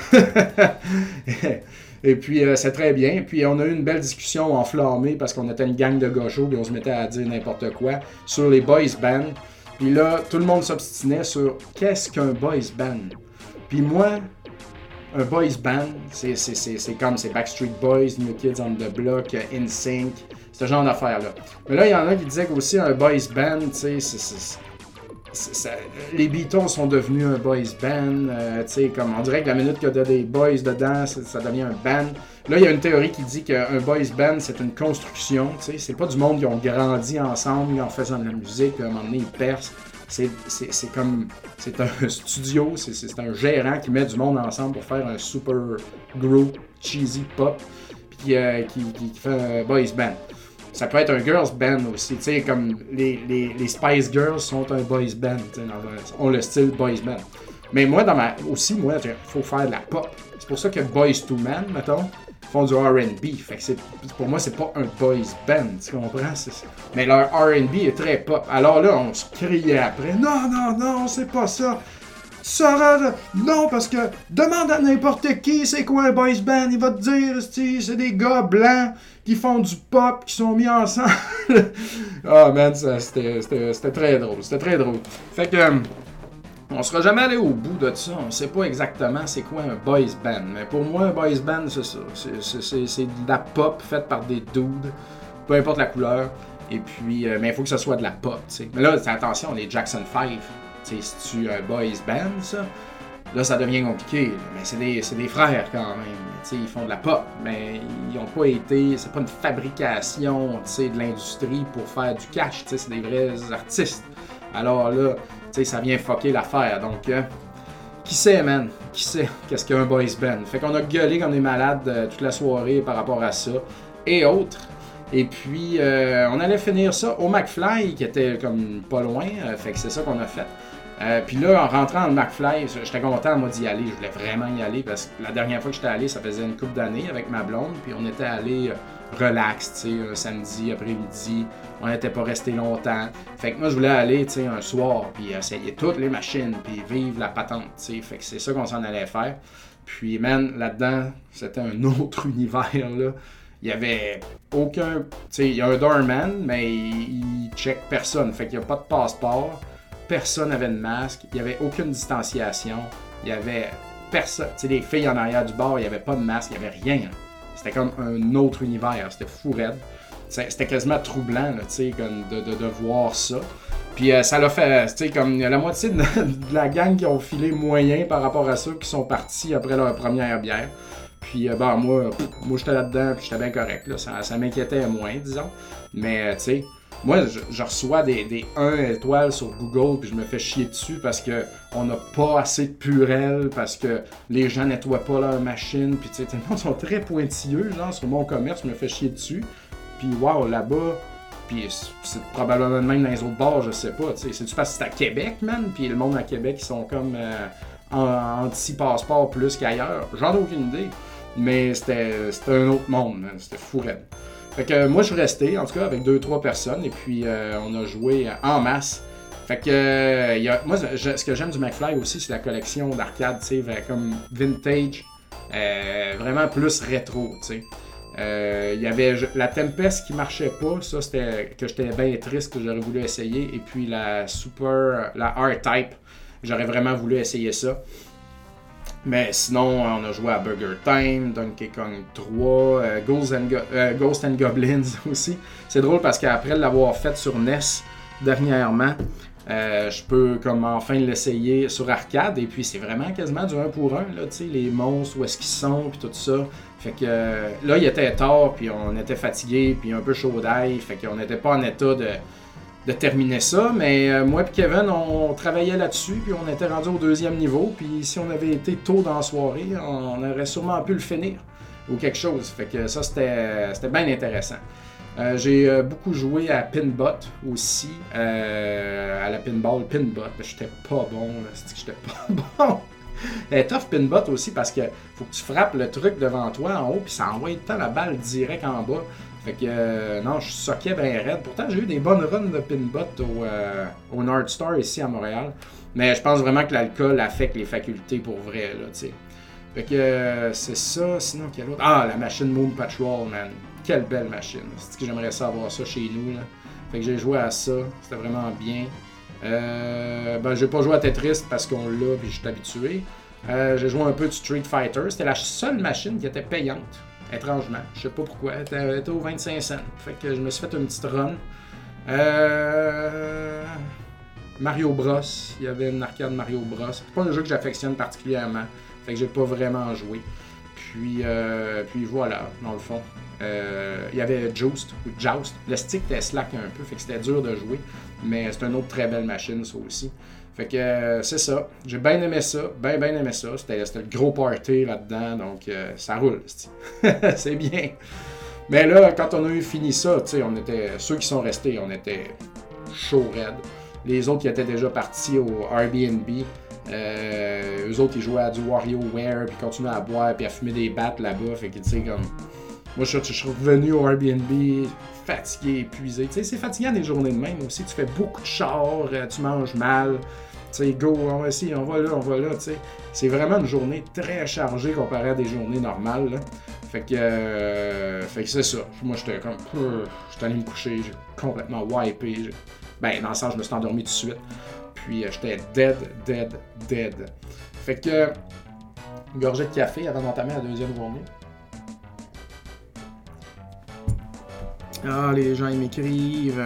Et puis, euh, c'est très bien. Puis, on a eu une belle discussion enflammée parce qu'on était une gang de gauchos et on se mettait à dire n'importe quoi sur les boys bands. Puis là, tout le monde s'obstinait sur qu'est-ce qu'un boys band. Puis moi, un boys band, c'est, c'est, c'est, c'est comme c'est Backstreet Boys, New Kids on the Block, N Sync, ce genre d'affaires-là. Mais là, il y en a qui disaient qu'aussi un boys band, tu sais, c'est, c'est, c'est, c'est, les Beatles sont devenus un boys band, euh, tu sais, comme on dirait que la minute qu'il y a des boys dedans, ça devient un band. Là, il y a une théorie qui dit qu'un boys band, c'est une construction, tu sais, c'est pas du monde qui ont grandi ensemble en faisant de la musique, puis à un moment donné, ils percent. C'est, c'est, c'est comme, c'est un studio, c'est, c'est un gérant qui met du monde ensemble pour faire un super gros cheesy pop, puis euh, qui, qui, qui fait un boys band. Ça peut être un girls band aussi, tu sais, comme les, les, les Spice Girls sont un boys band, tu sais, ont le style boys band. Mais moi, dans ma, aussi, moi, il faut faire de la pop. C'est pour ça que Boys to Men, mettons, font du R and B. Fait que c'est, pour moi, c'est pas un boys band, tu comprends? C'est, mais leur R and B est très pop. Alors là, on se criait après, non, non, non, c'est pas ça. Ça, non, parce que demande à n'importe qui c'est quoi un boys band, il va te dire, c'est des gars blancs qui font du pop, qui sont mis ensemble. Ah, oh, man, ça, c'était, c'était, c'était très drôle, c'était très drôle. Fait que, euh, on sera jamais allé au bout de ça, on sait pas exactement c'est quoi un boys band, mais pour moi, un boys band, c'est ça, c'est, c'est, c'est, c'est de la pop faite par des dudes, peu importe la couleur, et puis, euh, mais il faut que ce soit de la pop, tu sais. Mais là, attention, les Jackson five, tu sais, c'est-tu un boys band, ça? Là, ça devient compliqué, là. Mais c'est des, c'est des frères quand même. T'sais, ils font de la pop, mais ils n'ont pas été... C'est pas une fabrication de l'industrie pour faire du cash. C'est des vrais artistes. Alors là, ça vient fucker l'affaire. Donc, euh, qui sait, man? Qui sait qu'est-ce qu'un boys band? Fait qu'on a gueulé comme des malades euh, toute la soirée par rapport à ça. Et autres. Et puis, euh, on allait finir ça au McFly, qui était comme pas loin. Euh, fait que c'est ça qu'on a fait. Euh, puis là, en rentrant dans le McFly, j'étais content moi d'y aller. Je voulais vraiment y aller parce que la dernière fois que j'étais allé, ça faisait une couple d'années avec ma blonde. Puis on était allé euh, relax, tu sais, un samedi après-midi. On n'était pas resté longtemps. Fait que moi, je voulais aller, tu sais, un soir, puis essayer toutes les machines, puis vivre la patente, tu sais. Fait que c'est ça qu'on s'en allait faire. Puis, man, là-dedans, c'était un autre univers, là. Il y avait aucun... Tu sais, il y a un doorman, mais il, il check personne. Fait qu'il n'y a pas de passeport. Personne n'avait de masque, il n'y avait aucune distanciation, il y avait personne, tu sais, les filles en arrière du bar, il n'y avait pas de masque, il n'y avait rien. C'était comme un autre univers, c'était fou raide. C'était quasiment troublant, là, tu sais, de, de, de voir ça. Puis euh, ça l'a fait, tu sais, comme la moitié de, de la gang qui ont filé moyen par rapport à ça, qui sont partis après leur première bière. Puis euh, ben moi, pff, moi j'étais là-dedans, puis j'étais bien correct, là. Ça, ça m'inquiétait moins, disons. Mais euh, tu sais, moi je, je reçois des, des un étoiles sur Google, puis je me fais chier dessus parce que on n'a pas assez de purelle, parce que les gens nettoient pas leur machine, puis tu sais, les gens sont très pointilleux, genre sur mon commerce, je me fais chier dessus. Puis waouh, là-bas. Puis c'est probablement même dans les autres bars, je sais pas. C'est-tu parce que c'est à Québec, man? Puis le monde à Québec, ils sont comme euh, anti-passeport plus qu'ailleurs. J'en ai aucune idée. Mais c'était un autre monde, man. C'était fou raide. Fait que euh, moi, je suis resté, en tout cas, avec deux, trois personnes. Et puis, euh, on a joué en masse. Fait que, euh, y a, moi, je, ce que j'aime du McFly aussi, c'est la collection d'arcade, tu sais, comme vintage. Euh, vraiment plus rétro, tu sais. Il euh, y avait la Tempest qui marchait pas, ça c'était que j'étais bien triste, que j'aurais voulu essayer, et puis la Super, la R-Type, j'aurais vraiment voulu essayer ça. Mais sinon, on a joué à Burger Time, Donkey Kong trois, euh, Ghost, and Go euh, Ghost and Goblins aussi. C'est drôle parce qu'après l'avoir fait sur N E S dernièrement, Euh, je peux comme enfin l'essayer sur arcade, et puis c'est vraiment quasiment du un pour un, là, tu sais, les monstres, où est-ce qu'ils sont, puis tout ça. Fait que euh, là, il était tard, puis on était fatigué, puis un peu chaud d'ail, fait qu'on n'était pas en état de, de terminer ça, mais euh, moi et Kevin, on travaillait là-dessus, puis on était rendu au deuxième niveau, puis si on avait été tôt dans la soirée, on aurait sûrement pu le finir, ou quelque chose. Fait que ça, c'était c'était bien intéressant. Euh, j'ai euh, beaucoup joué à Pinbot aussi, euh, à la pinball Pinbot, mais j'étais pas bon, c'est que j'étais pas bon. Elle tough Pinbot aussi parce que faut que tu frappes le truc devant toi en haut, puis ça envoie tout le temps la balle direct en bas. Fait que euh, non, je soquais bien raide. Pourtant, j'ai eu des bonnes runs de Pinbot au, euh, au North Star ici à Montréal, mais je pense vraiment que l'alcool affecte les facultés pour vrai, là, tu sais. Fait que euh, c'est ça, sinon quel autre? Ah, la machine Moon Patrol, man. Quelle belle machine. C'est que j'aimerais ça avoir ça chez nous, là. Fait que j'ai joué à ça, c'était vraiment bien. Euh, ben, j'ai pas joué à Tetris parce qu'on l'a puis je suis habitué. Euh, j'ai joué un peu de Street Fighter. C'était la seule machine qui était payante, étrangement. Je sais pas pourquoi. Elle était, elle était aux vingt-cinq cents. Fait que je me suis fait une petite run. Euh... Mario Bros. Il y avait une arcade Mario Bros. C'est pas un jeu que j'affectionne particulièrement. Fait que j'ai pas vraiment joué. Puis, euh, puis voilà, dans le fond. Euh, il y avait Joust ou Joust. Le stick était slack un peu, fait que c'était dur de jouer. Mais c'est une autre très belle machine, ça aussi. Fait que euh, c'est ça. J'ai bien aimé ça. Bien, bien aimé ça. C'était le gros party là-dedans. Donc euh, ça roule. C'est bien. Mais là, quand on a eu fini ça, tu sais, on était. Ceux qui sont restés, on était chaud raide. Les autres qui étaient déjà partis au Airbnb. Euh, eux autres, ils jouaient à du WarioWare, puis continuaient à boire, puis à fumer des battes là-bas. Fait que, tu sais, comme. Moi, je, je suis revenu au Airbnb fatigué, épuisé. Tu sais, c'est fatigant des journées de même aussi. Tu fais beaucoup de chars, tu manges mal. Tu sais, go, on va ici, on va là, on va là, tu sais. C'est vraiment une journée très chargée comparée à des journées normales, là. Fait que, euh, fait que c'est ça. Moi, j'étais comme. J'étais allé me coucher, j'ai complètement wipé. Ben, dans le sens, je me suis endormi tout de suite. Puis, euh, j'étais dead, dead, dead. Fait que, une gorgée de café avant d'entamer la deuxième journée. Ah, les gens, ils m'écrivent.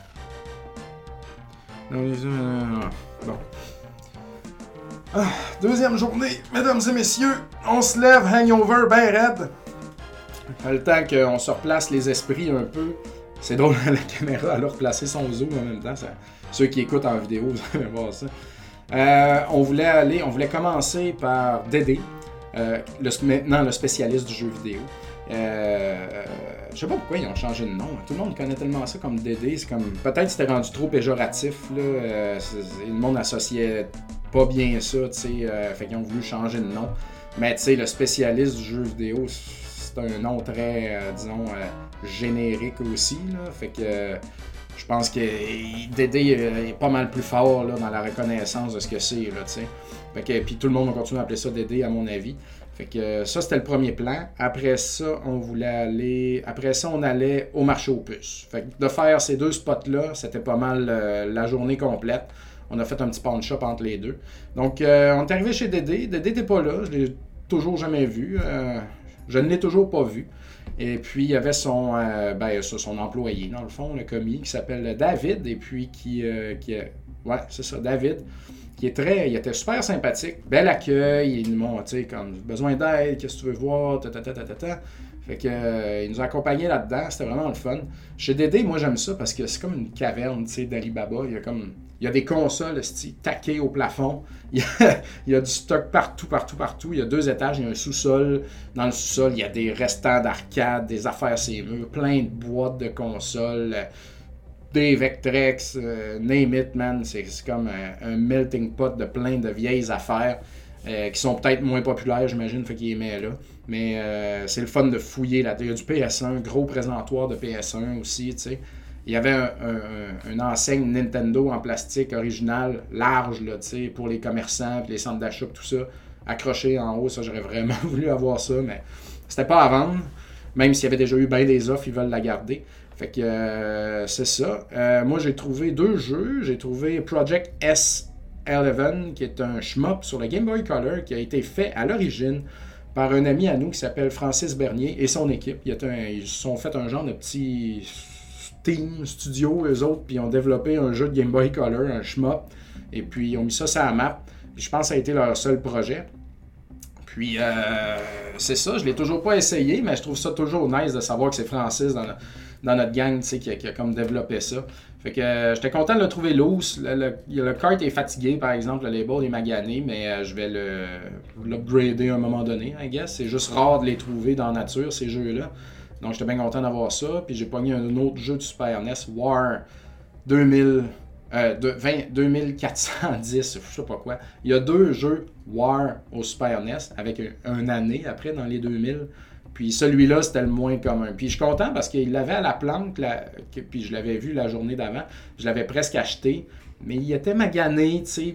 Non, les... Bon. Ah, deuxième journée, mesdames et messieurs. On se lève, hangover, ben raide. Le temps qu'on se replace les esprits un peu. C'est drôle, la caméra, elle a replacé son zoom en même temps. Ça... Ceux qui écoutent en vidéo, vous allez voir ça. Euh, on voulait aller, on voulait commencer par Dédé, euh, le, maintenant le spécialiste du jeu vidéo. Euh, je sais pas pourquoi ils ont changé de nom. Tout le monde connaît tellement ça comme Dédé. C'est comme peut-être c'était rendu trop péjoratif. Là. Euh, le monde associait pas bien ça, tu sais. Euh, fait qu'ils ont voulu changer de nom. Mais tu sais, le spécialiste du jeu vidéo, c'est un nom très, euh, disons, euh, générique aussi. Là. Fait que euh, je pense que Dédé est pas mal plus fort là, dans la reconnaissance de ce que c'est, là, tu sais. Fait que puis tout le monde va continuer à appeler ça Dédé, à mon avis. Fait que ça, c'était le premier plan. Après ça, on voulait aller... Après ça, on allait au marché aux puces. Fait que de faire ces deux spots-là, c'était pas mal euh, la journée complète. On a fait un petit pawn shop entre les deux. Donc, euh, on est arrivé chez Dédé. Dédé n'était pas là. Je l'ai toujours jamais vu. Euh, Je ne l'ai toujours pas vu. Et puis, il y avait son, euh, ben, son employé, dans le fond, le commis, qui s'appelle David, et puis qui... Euh, qui ouais, c'est ça, David, qui est très... Il était super sympathique, bel accueil, il nous montre, tu sais, comme, besoin d'aide, qu'est-ce que tu veux voir, ta, ta, ta, ta, ta, ta. Fait que, euh, il nous a accompagnés là-dedans, c'était vraiment le fun. Chez Dédé, moi, j'aime ça, parce que c'est comme une caverne, tu sais, d'Alibaba, il y a comme... Il y a des consoles taquées au plafond. Il y, a, il y a du stock partout, partout, partout. Il y a deux étages, il y a un sous-sol. Dans le sous-sol, il y a des restants d'arcade, des affaires sur les murs, plein de boîtes de consoles, des Vectrex, euh, name it, man. C'est, c'est comme un, un melting pot de plein de vieilles affaires euh, qui sont peut-être moins populaires, j'imagine, fait qu'il les met là. Mais euh, c'est le fun de fouiller là. Il y a du P S un, gros présentoir de P S un aussi, tu sais. Il y avait un, un, une enseigne Nintendo en plastique original, large, là, pour les commerçants, puis les centres d'achat, tout ça, accroché en haut. Ça, j'aurais vraiment voulu avoir ça, mais c'était pas à vendre. Même s'il y avait déjà eu bien des offres, ils veulent la garder. Fait que euh, c'est ça. Euh, moi, j'ai trouvé deux jeux. J'ai trouvé Project S onze, qui est un shmup sur le Game Boy Color, qui a été fait à l'origine par un ami à nous qui s'appelle Francis Bernier et son équipe. Ils se sont fait un genre de petit... team, studio, eux autres, puis ils ont développé un jeu de Game Boy Color, un shmup, et puis ils ont mis ça sur la map. Puis je pense que ça a été leur seul projet. Puis euh, c'est ça, je l'ai toujours pas essayé, mais je trouve ça toujours nice de savoir que c'est Francis dans, le, dans notre gang, tu sais, qui, qui a comme développé ça. Fait que euh, j'étais content de le trouver loose. Le, le, le kart est fatigué, par exemple, le label est magané, mais euh, je vais le, l'upgrader à un moment donné, I guess. C'est juste rare de les trouver dans la nature, ces jeux-là. Donc, j'étais bien content d'avoir ça. Puis, j'ai pogné un autre jeu de Super N E S, War deux mille, euh, vingt, deux mille quatre cent dix, je sais pas quoi. Il y a deux jeux War au Super N E S, avec un, un année après, dans les deux mille. Puis, celui-là, c'était le moins commun. Puis, je suis content parce qu'il l'avait à la planque, la, puis je l'avais vu la journée d'avant. Je l'avais presque acheté, mais il était magané, tu sais.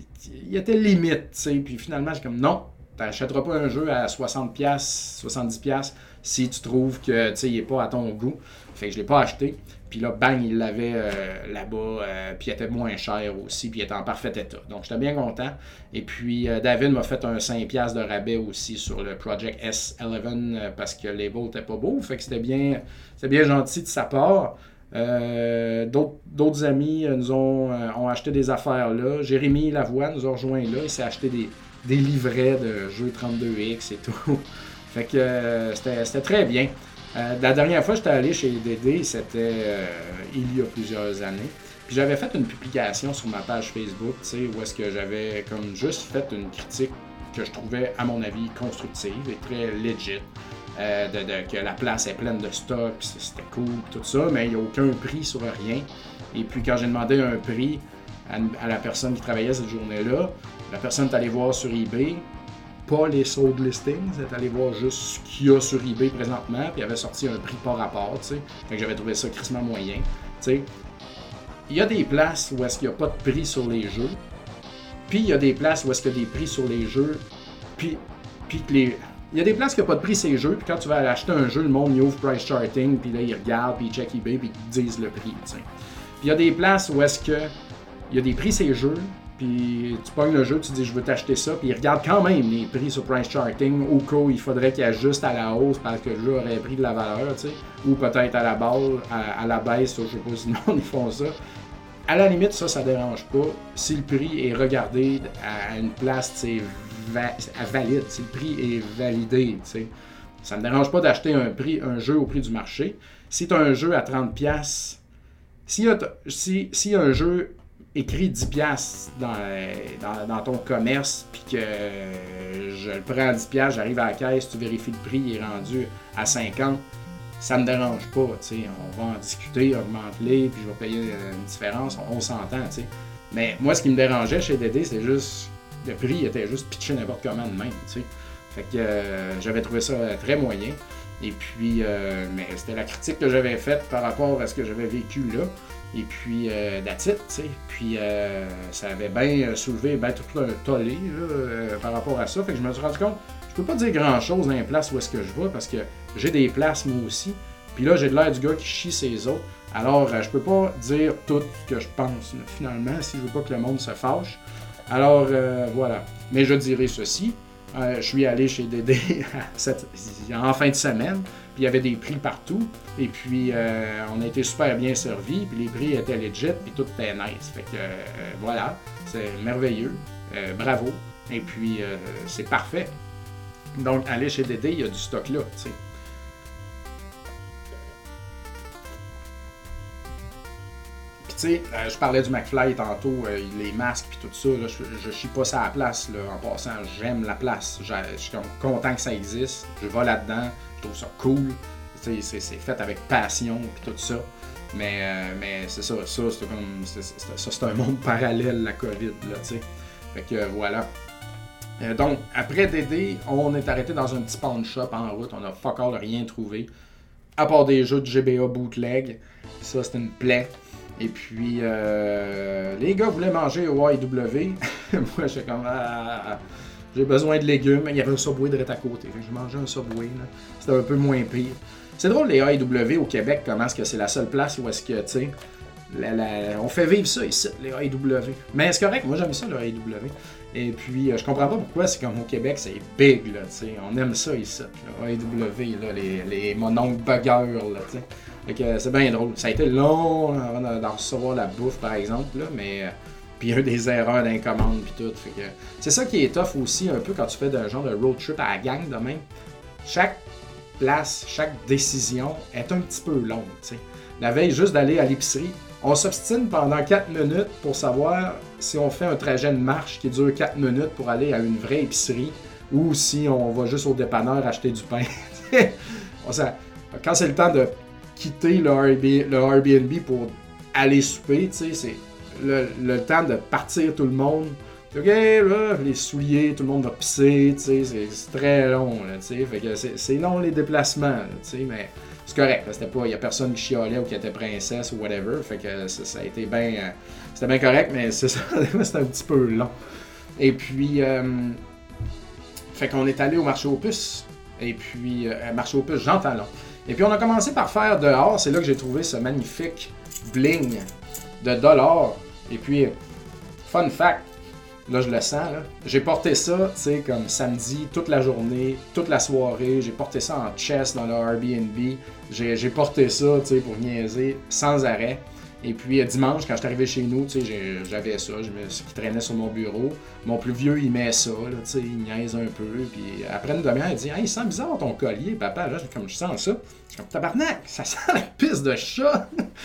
Il était limite, tu sais. Puis, finalement, j'ai comme, non, tu n'achèteras pas un jeu à soixante dollars, soixante-dix dollars si tu trouves que il n'est pas à ton goût. Fait que je ne l'ai pas acheté. Puis là, bang, il l'avait euh, là-bas. Euh, puis il était moins cher aussi. Puis il était en parfait état. Donc j'étais bien content. Et puis euh, David m'a fait un cinq dollars de rabais aussi sur le Project S onze euh, parce que les label n'était pas beau. Fait que c'était bien, c'était bien gentil de sa part. Euh, d'autres, d'autres amis euh, nous ont, euh, ont acheté des affaires là. Jérémy Lavoie nous a rejoint là. Il s'est acheté des, des livrets de jeux trente-deux X et tout. Fait que euh, c'était, c'était très bien. Euh, la dernière fois que j'étais allé chez Dédé, c'était euh, il y a plusieurs années. Puis j'avais fait une publication sur ma page Facebook, tu sais, où est-ce que j'avais comme juste fait une critique que je trouvais, à mon avis, constructive et très legit. Euh, de, de, que la place est pleine de stock, c'était cool, tout ça, mais il n'y a aucun prix sur rien. Et puis quand j'ai demandé un prix à, à la personne qui travaillait cette journée-là, la personne est allée voir sur eBay, pas les sold listings, elle est allée voir juste ce qu'il y a sur eBay présentement, puis il avait sorti un prix par rapport, tu sais. Fait que j'avais trouvé ça crissement moyen, tu sais. Il y a des places où est-ce qu'il n'y a pas de prix sur les jeux, puis il y a des places où est-ce qu'il y a des prix sur les jeux, puis, puis que les... Il y a des places qui n'ont pas de prix sur les jeux, puis quand tu vas aller acheter un jeu, le monde il ouvre Price Charting, puis là ils regardent, puis ils checkent eBay, puis ils te disent le prix, tu sais. Puis il y a des places où est-ce que il y a des prix sur les jeux, puis tu pognes le jeu, tu dis je veux t'acheter ça, puis ils regardent quand même les prix sur Price Charting au cas où il faudrait qu'il ajuste à la hausse parce que le jeu aurait pris de la valeur, tu sais, ou peut-être à la balle, à, à la baisse, je sais pas si le monde ils font ça. À la limite, ça, ça dérange pas si le prix est regardé à une place, tu sais, va- valide, si le prix est validé, tu sais. Ça me dérange pas d'acheter un prix, un jeu au prix du marché. Si tu as un jeu à trente dollars, si, si, si un jeu écrit dix dollars dans, dans, dans ton commerce, puis que je le prends à dix dollars, j'arrive à la caisse, tu vérifies le prix, il est rendu à cinquante, ça me dérange pas, tu sais, on va en discuter, augmente-les, puis je vais payer une différence, on, on s'entend, tu sais. Mais moi, ce qui me dérangeait chez Dédé, c'est juste, le prix était juste pitché n'importe comment de même, tu sais. Fait que euh, j'avais trouvé ça très moyen. Et puis, euh, mais c'était la critique que j'avais faite par rapport à ce que j'avais vécu là. Et puis, euh, that's it, tu sais. Puis, euh, ça avait bien soulevé, ben tout un tollé là, euh, par rapport à ça. Fait que je me suis rendu compte, je peux pas dire grand-chose dans les places où est-ce que je vais parce que j'ai des places moi aussi. Puis là, j'ai de l'air du gars qui chie ses autres. Alors, euh, je peux pas dire tout ce que je pense, là, finalement, si je veux pas que le monde se fâche. Alors, euh, voilà. Mais je dirais ceci. Euh, je suis allé chez Dédé cette, en fin de semaine, puis il y avait des prix partout, et puis euh, on a été super bien servis, puis les prix étaient legit, puis tout était nice. Fait que euh, voilà, c'est merveilleux, euh, bravo, et puis euh, c'est parfait. Donc, aller chez Dédé, il y a du stock là, tu sais. Tu sais, euh, je parlais du McFly tantôt, euh, les masques puis tout ça, là, je, je chie pas ça à la place, là, en passant, j'aime la place, je suis content que ça existe, je vais là-dedans, je trouve ça cool, tu sais, c'est fait avec passion puis tout ça, mais, euh, mais c'est ça, ça c'est comme, c'est, c'est, ça c'est un monde parallèle, la COVID, là, tu sais, fait que euh, voilà. Euh, donc, après Dédé, on est arrêté dans un petit pawn shop en route, on a fuck all rien trouvé, à part des jeux de G B A bootleg, ça c'est une plaie. Et puis, euh, les gars voulaient manger au A E W. Moi, j'étais comme, ah, j'ai besoin de légumes. Il y avait un Subway direct à côté. J'ai mangé un Subway. C'était un peu moins pire. C'est drôle, les A E W au Québec, comment est-ce que c'est la seule place où est-ce que, tu sais, la, la, on fait vivre ça ici, les A E W. Mais c'est correct, moi j'aime ça, le A E W. Et puis, euh, je comprends pas pourquoi c'est comme au Québec, c'est big, là, tu sais. On aime ça ici, le A E W, là, les, les mononcles buggers, là, tu sais. Fait que c'est bien drôle. Ça a été long avant d'en recevoir la bouffe, par exemple, là, mais... Euh, puis il y a eu des erreurs d'incommande, puis tout. Fait que... C'est ça qui est tough aussi, un peu, quand tu fais un genre de road trip à la gang, de même. Chaque place, chaque décision est un petit peu longue, tu sais. La veille, juste d'aller à l'épicerie, on s'obstine pendant quatre minutes pour savoir si on fait un trajet de marche qui dure quatre minutes pour aller à une vraie épicerie ou si on va juste au dépanneur acheter du pain. on Quand c'est le temps de quitter le Airbnb pour aller souper, tu sais, c'est le, le temps de partir tout le monde. OK, là, les souliers, tout le monde va pisser, tu sais, c'est, c'est très long, là, tu sais, fait que c'est, c'est long les déplacements, là, tu sais, mais c'est correct, là, c'était pas, il y a personne qui chialait ou qui était princesse ou whatever, fait que ça, ça a été bien, euh, c'était bien correct, mais c'est ça, c'était un petit peu long. Et puis, euh, fait qu'on est allé au marché aux puces, et puis, euh, marché aux puces, j'entends long. Et puis on a commencé par faire dehors, c'est là que j'ai trouvé ce magnifique bling de dollars. Et puis, fun fact, là je le sens, là, j'ai porté ça, tu sais, comme samedi, toute la journée, toute la soirée, j'ai porté ça en chest dans le Airbnb, j'ai, j'ai porté ça, tu sais, pour niaiser, sans arrêt. Et puis dimanche, quand je suis arrivé chez nous, tu sais, j'avais ça, je me, ce qui traînait sur mon bureau. Mon plus vieux, il met ça, là, tu sais, il niaise un peu. Puis après une demi-heure, il dit « Hey, il sent bizarre ton collier, papa. » Là, comme je sens ça, je suis comme « Tabarnak, ça sent la pisse de chat. »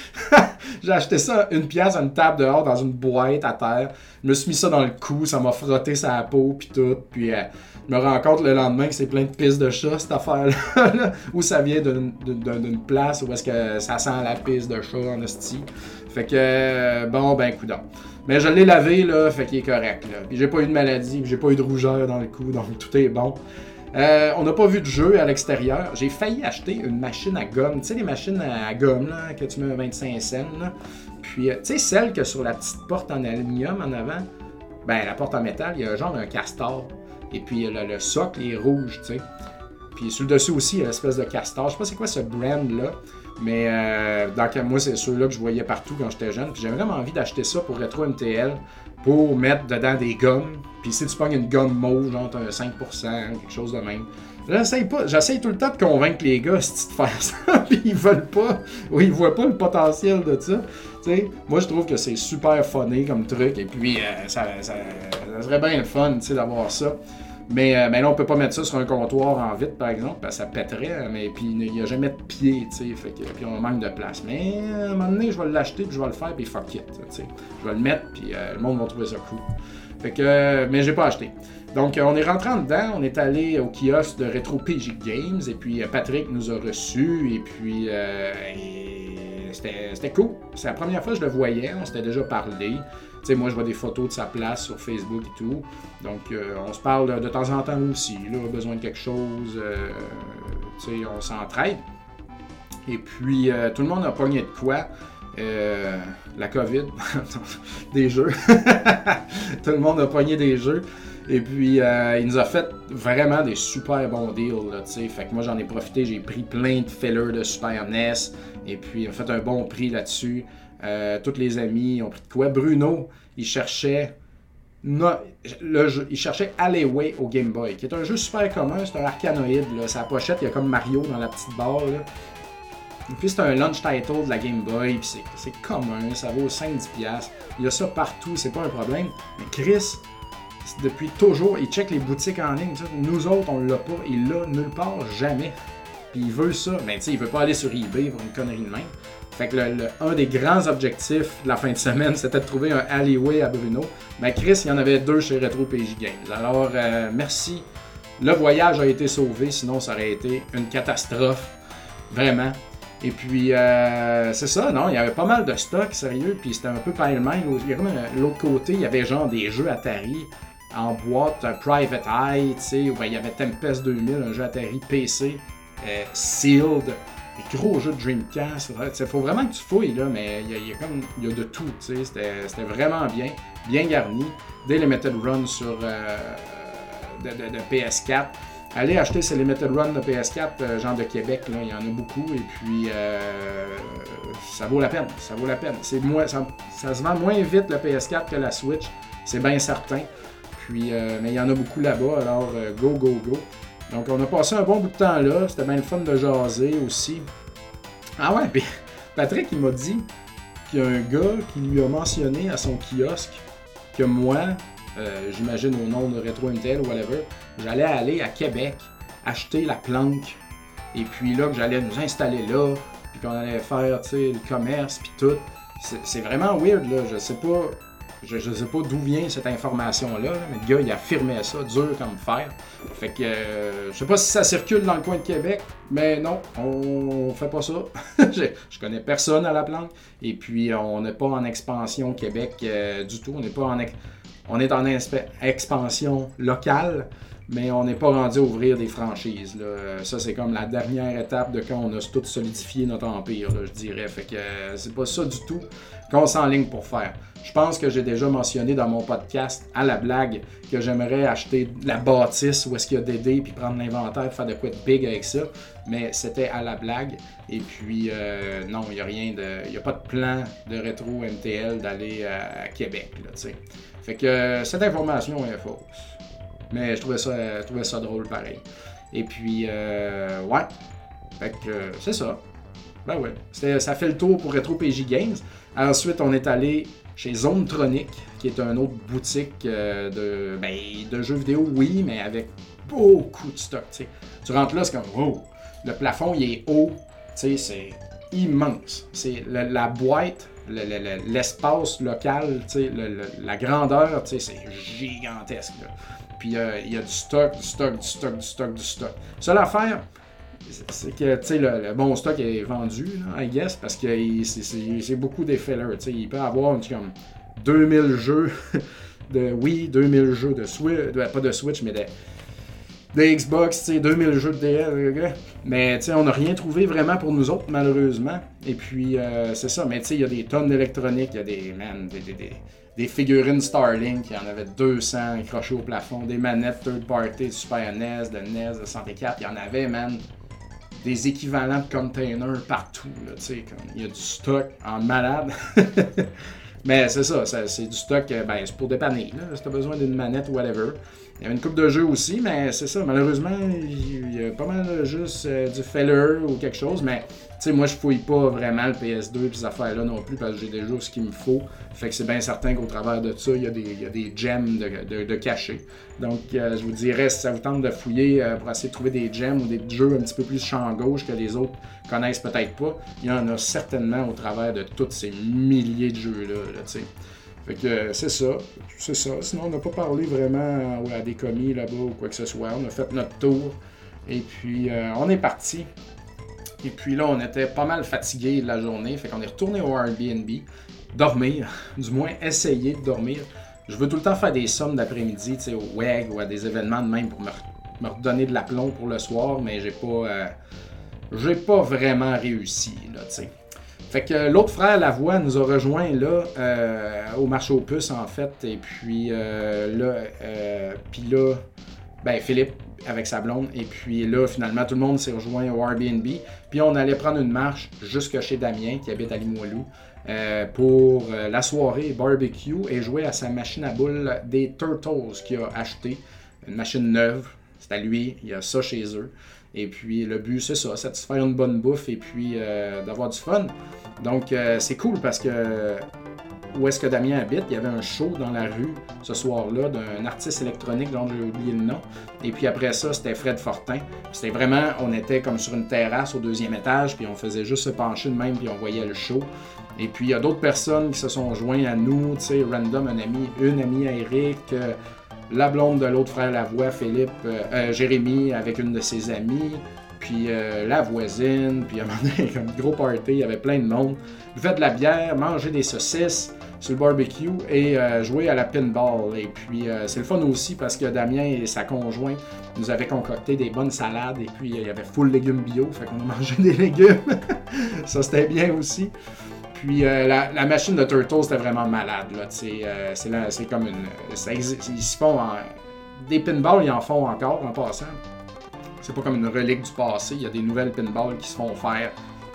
J'ai acheté ça une pièce à une table dehors dans une boîte à terre. Je me suis mis ça dans le cou, ça m'a frotté sa peau, puis tout. Puis euh, je me rends compte le lendemain que c'est plein de pisse de chat, cette affaire-là. Là, où ça vient d'une, d'une, d'une place où est-ce que ça sent la pisse de chat en hostie. Fait que, bon, ben, coudonc. Mais je l'ai lavé, là, fait qu'il est correct, là. Puis j'ai pas eu de maladie, puis j'ai pas eu de rougeur dans le cou, donc tout est bon. Euh, on n'a pas vu de jeu à l'extérieur. J'ai failli acheter une machine à gomme. Tu sais, les machines à gomme, là, que tu mets à vingt-cinq cents, là. Puis, tu sais, celle que sur la petite porte en aluminium en avant, ben, la porte en métal, il y a genre un castor. Et puis, le, le socle est rouge, tu sais. Puis, sur le dessus aussi, il y a l'espèce de castor. Je sais pas c'est quoi ce brand-là. Mais euh, donc, moi, c'est ceux-là que je voyais partout quand j'étais jeune. Puis j'avais vraiment envie d'acheter ça pour Retro M T L, pour mettre dedans des gommes. Puis si tu pognes une gomme mauve, genre t'as un cinq pour cent, quelque chose de même. J'essaye pas, j'essaye tout le temps de convaincre les gars de faire ça, puis ils veulent pas, ou ils voient pas le potentiel de ça. T'sais, moi, je trouve que c'est super funny comme truc, et puis euh, ça, ça, ça serait bien le fun d'avoir ça. Mais, euh, mais là, on peut pas mettre ça sur un comptoir en vitre, par exemple, parce que ça pèterait, mais puis il n'y a jamais de pied, tu sais, fait que puis on manque de place. Mais euh, à un moment donné, je vais l'acheter, puis je vais le faire, puis fuck it, tu sais. Je vais le mettre, puis euh, le monde va trouver ça cool. Fait que, euh, mais j'ai pas acheté. Donc, euh, on est rentré en dedans, on est allé au kiosque de Retro P G Games, et puis euh, Patrick nous a reçus, et puis euh, et c'était, c'était cool. C'est la première fois que je le voyais, on s'était déjà parlé. Tu sais, moi, je vois des photos de sa place sur Facebook et tout. Donc, euh, on se parle de temps en temps aussi. Là, besoin de quelque chose. Euh, tu sais, on s'entraide. Et puis, euh, tout le monde a pogné de quoi? Euh, la COVID. Des jeux. Tout le monde a pogné des jeux. Et puis, euh, il nous a fait vraiment des super bons deals, là, tu sais. Fait que moi, j'en ai profité. J'ai pris plein de fillers de Super N E S. Et puis, il a fait un bon prix là-dessus. Euh, tous les amis ont pris de quoi. Bruno, il cherchait no, le jeu, il cherchait Alleyway au Game Boy, qui est un jeu super commun, c'est un arcanoïde, là. Sa pochette, il y a comme Mario dans la petite barre, là. Et puis c'est un launch title de la Game Boy, puis c'est, c'est commun, ça vaut cinq dix piastres. Il y a ça partout, c'est pas un problème. Mais Chris, depuis toujours, il check les boutiques en ligne. Nous autres, on l'a pas, il l'a nulle part, jamais. Puis il veut ça, mais tu sais, il veut pas aller sur eBay pour une connerie de même. Fait que le, le, un des grands objectifs de la fin de semaine, c'était de trouver un Alleyway à Bruno. Mais Chris, il y en avait deux chez Retro P J Games. Alors, euh, merci. Le voyage a été sauvé, sinon ça aurait été une catastrophe. Vraiment. Et puis, euh, c'est ça, non, il y avait pas mal de stock, sérieux, puis c'était un peu pile-mine. L'autre côté, il y avait genre des jeux Atari en boîte, un Private Eye, tu sais, où il y avait Tempest deux mille, un jeu Atari P C, euh, Sealed, des gros jeux de Dreamcast. Il faut vraiment que tu fouilles, là, mais il y a, il y a comme, il y a de tout, tu sais, c'était, c'était vraiment bien, bien garni. Des Limited Run sur euh, de, de, de P S quatre. Allez acheter ces Limited Run de P S quatre, euh, genre de Québec, là, il y en a beaucoup, et puis euh, ça vaut la peine, ça vaut la peine. C'est moins, ça, ça se vend moins vite le P S quatre que la Switch, c'est bien certain. Puis, euh, mais il y en a beaucoup là-bas, alors euh, go, go, go. Donc on a passé un bon bout de temps là, c'était bien le fun de jaser aussi. Ah ouais, puis Patrick il m'a dit qu'il y a un gars qui lui a mentionné à son kiosque que moi, Euh, j'imagine au nom de Retro M T L ou whatever, j'allais aller à Québec acheter la planque et puis là que j'allais nous installer là puis qu'on allait faire tu sais le commerce puis tout. C'est, c'est vraiment weird là, je sais pas je, je sais pas d'où vient cette information là, mais le gars il affirmait ça dur comme fer. Fait que euh, je sais pas si ça circule dans le coin de Québec, mais non, on fait pas ça. je, je connais personne à la planque et puis on n'est pas en expansion Québec euh, du tout, on n'est pas en ex- On est en inspe- expansion locale, mais on n'est pas rendu à ouvrir des franchises. Là. Ça, c'est comme la dernière étape de quand on a tout solidifié notre empire, là, je dirais. Fait que euh, c'est pas ça du tout qu'on s'enligne pour faire. Je pense que j'ai déjà mentionné dans mon podcast, à la blague, que j'aimerais acheter la bâtisse où est-ce qu'il y a des dés puis prendre l'inventaire et faire de quoi de big avec ça. Mais c'était à la blague. Et puis, euh, non, il n'y a rien de... Il n'y a pas de plan de Retro M T L d'aller à, à Québec, là, tu sais. Fait que euh, cette information est fausse. Mais je trouvais ça, je trouvais ça drôle pareil. Et puis, euh, ouais. Fait que euh, c'est ça. Ben ouais. C'était, ça fait le tour pour Retro P J Games. Ensuite, on est allé chez Zonetronic, qui est une autre boutique euh, de, ben, de jeux vidéo, oui, mais avec beaucoup de stock. T'sais. Tu rentres là, c'est comme, wow. Le plafond, il est haut. T'sais, c'est immense. C'est le, la boîte. Le, le, l'espace local, le, le, la grandeur, c'est gigantesque. Là. Puis euh, il y a du stock, du stock, du stock, du stock, du stock. Seule affaire, c'est que le, le bon stock est vendu, là, I guess, parce que c'est, c'est, c'est beaucoup des fillers. Il peut y avoir comme deux mille jeux de Wii, deux mille jeux de Switch, de, pas de Switch, mais de, de Xbox, deux mille jeux de D L, mais on n'a rien trouvé vraiment pour nous autres, malheureusement. Et puis, euh, c'est ça, mais il y a des tonnes d'électronique, il y a des, man, des, des, des, des figurines Starlink, il y en avait deux cents accrochées au plafond, des manettes third party de Super N E S, de N E S, de soixante-quatre, il y en avait, man, des équivalents de containers partout, là, comme, il y a du stock en malade. Mais c'est ça, ça, c'est du stock, ben, c'est pour dépanner, là, si tu as besoin d'une manette ou whatever. Il y avait une coupe de jeux aussi, mais c'est ça, malheureusement, il y a pas mal juste euh, du filler ou quelque chose, mais tu sais, moi je fouille pas vraiment le P S deux et ces affaires-là non plus parce que j'ai déjà ce qu'il me faut. Fait que c'est bien certain qu'au travers de ça, il y a des, il y a des gems de, de, de cachés. Donc euh, je vous dirais, si ça vous tente de fouiller euh, pour essayer de trouver des gems ou des jeux un petit peu plus champ gauche que les autres connaissent peut-être pas, il y en a certainement au travers de tous ces milliers de jeux-là, là, tu sais. Fait que euh, c'est ça, c'est ça. Sinon, on n'a pas parlé vraiment ouais, à des commis là-bas ou quoi que ce soit. On a fait notre tour et puis euh, on est parti. Et puis là, on était pas mal fatigués de la journée. Fait qu'on est retourné au Airbnb, dormir, du moins essayer de dormir. Je veux tout le temps faire des sommes d'après-midi, tu sais, au W E G ou à des événements de même pour me, me redonner de l'aplomb pour le soir, mais j'ai pas, euh, j'ai pas vraiment réussi, là, tu sais. Fait que l'autre frère, Lavoie, nous a rejoint là, euh, au marché aux puces en fait, et puis euh, là, euh, puis là, Ben, Philippe avec sa blonde. Et puis là, finalement, tout le monde s'est rejoint au Airbnb. Puis on allait prendre une marche jusque chez Damien, qui habite à Limoilou, euh, pour euh, la soirée barbecue et jouer à sa machine à boules des Turtles qu'il a acheté. Une machine neuve. C'est à lui. Il y a ça chez eux. Et puis le but, c'est ça, satisfaire une bonne bouffe et puis euh, d'avoir du fun. Donc euh, c'est cool parce que où est-ce que Damien habite, il y avait un show dans la rue ce soir-là d'un artiste électronique dont j'ai oublié le nom. Et puis après ça, c'était Fred Fortin. C'était vraiment, on était comme sur une terrasse au deuxième étage, puis on faisait juste se pencher de même, puis on voyait le show. Et puis il y a d'autres personnes qui se sont joints à nous, tu sais, random, un ami, une amie à Eric, euh, la blonde de l'autre frère Lavoie, Philippe, euh, euh, Jérémy avec une de ses amies, puis euh, la voisine, puis à un moment donné, comme gros party, il y avait plein de monde. Buvait de la bière, manger des saucisses sur le barbecue et euh, jouer à la pinball. Et puis euh, c'est le fun aussi parce que Damien et sa conjointe nous avaient concocté des bonnes salades et puis il y avait full légumes bio, fait qu'on a mangé des légumes. Ça c'était bien aussi. Puis euh, la, la machine de Turtles c'était vraiment malade. Là, euh, c'est, là, c'est comme une... Ça, ils se font en, des pinballs, ils en font encore en passant. C'est pas comme une relique du passé, il y a des nouvelles pinballs qui se font faire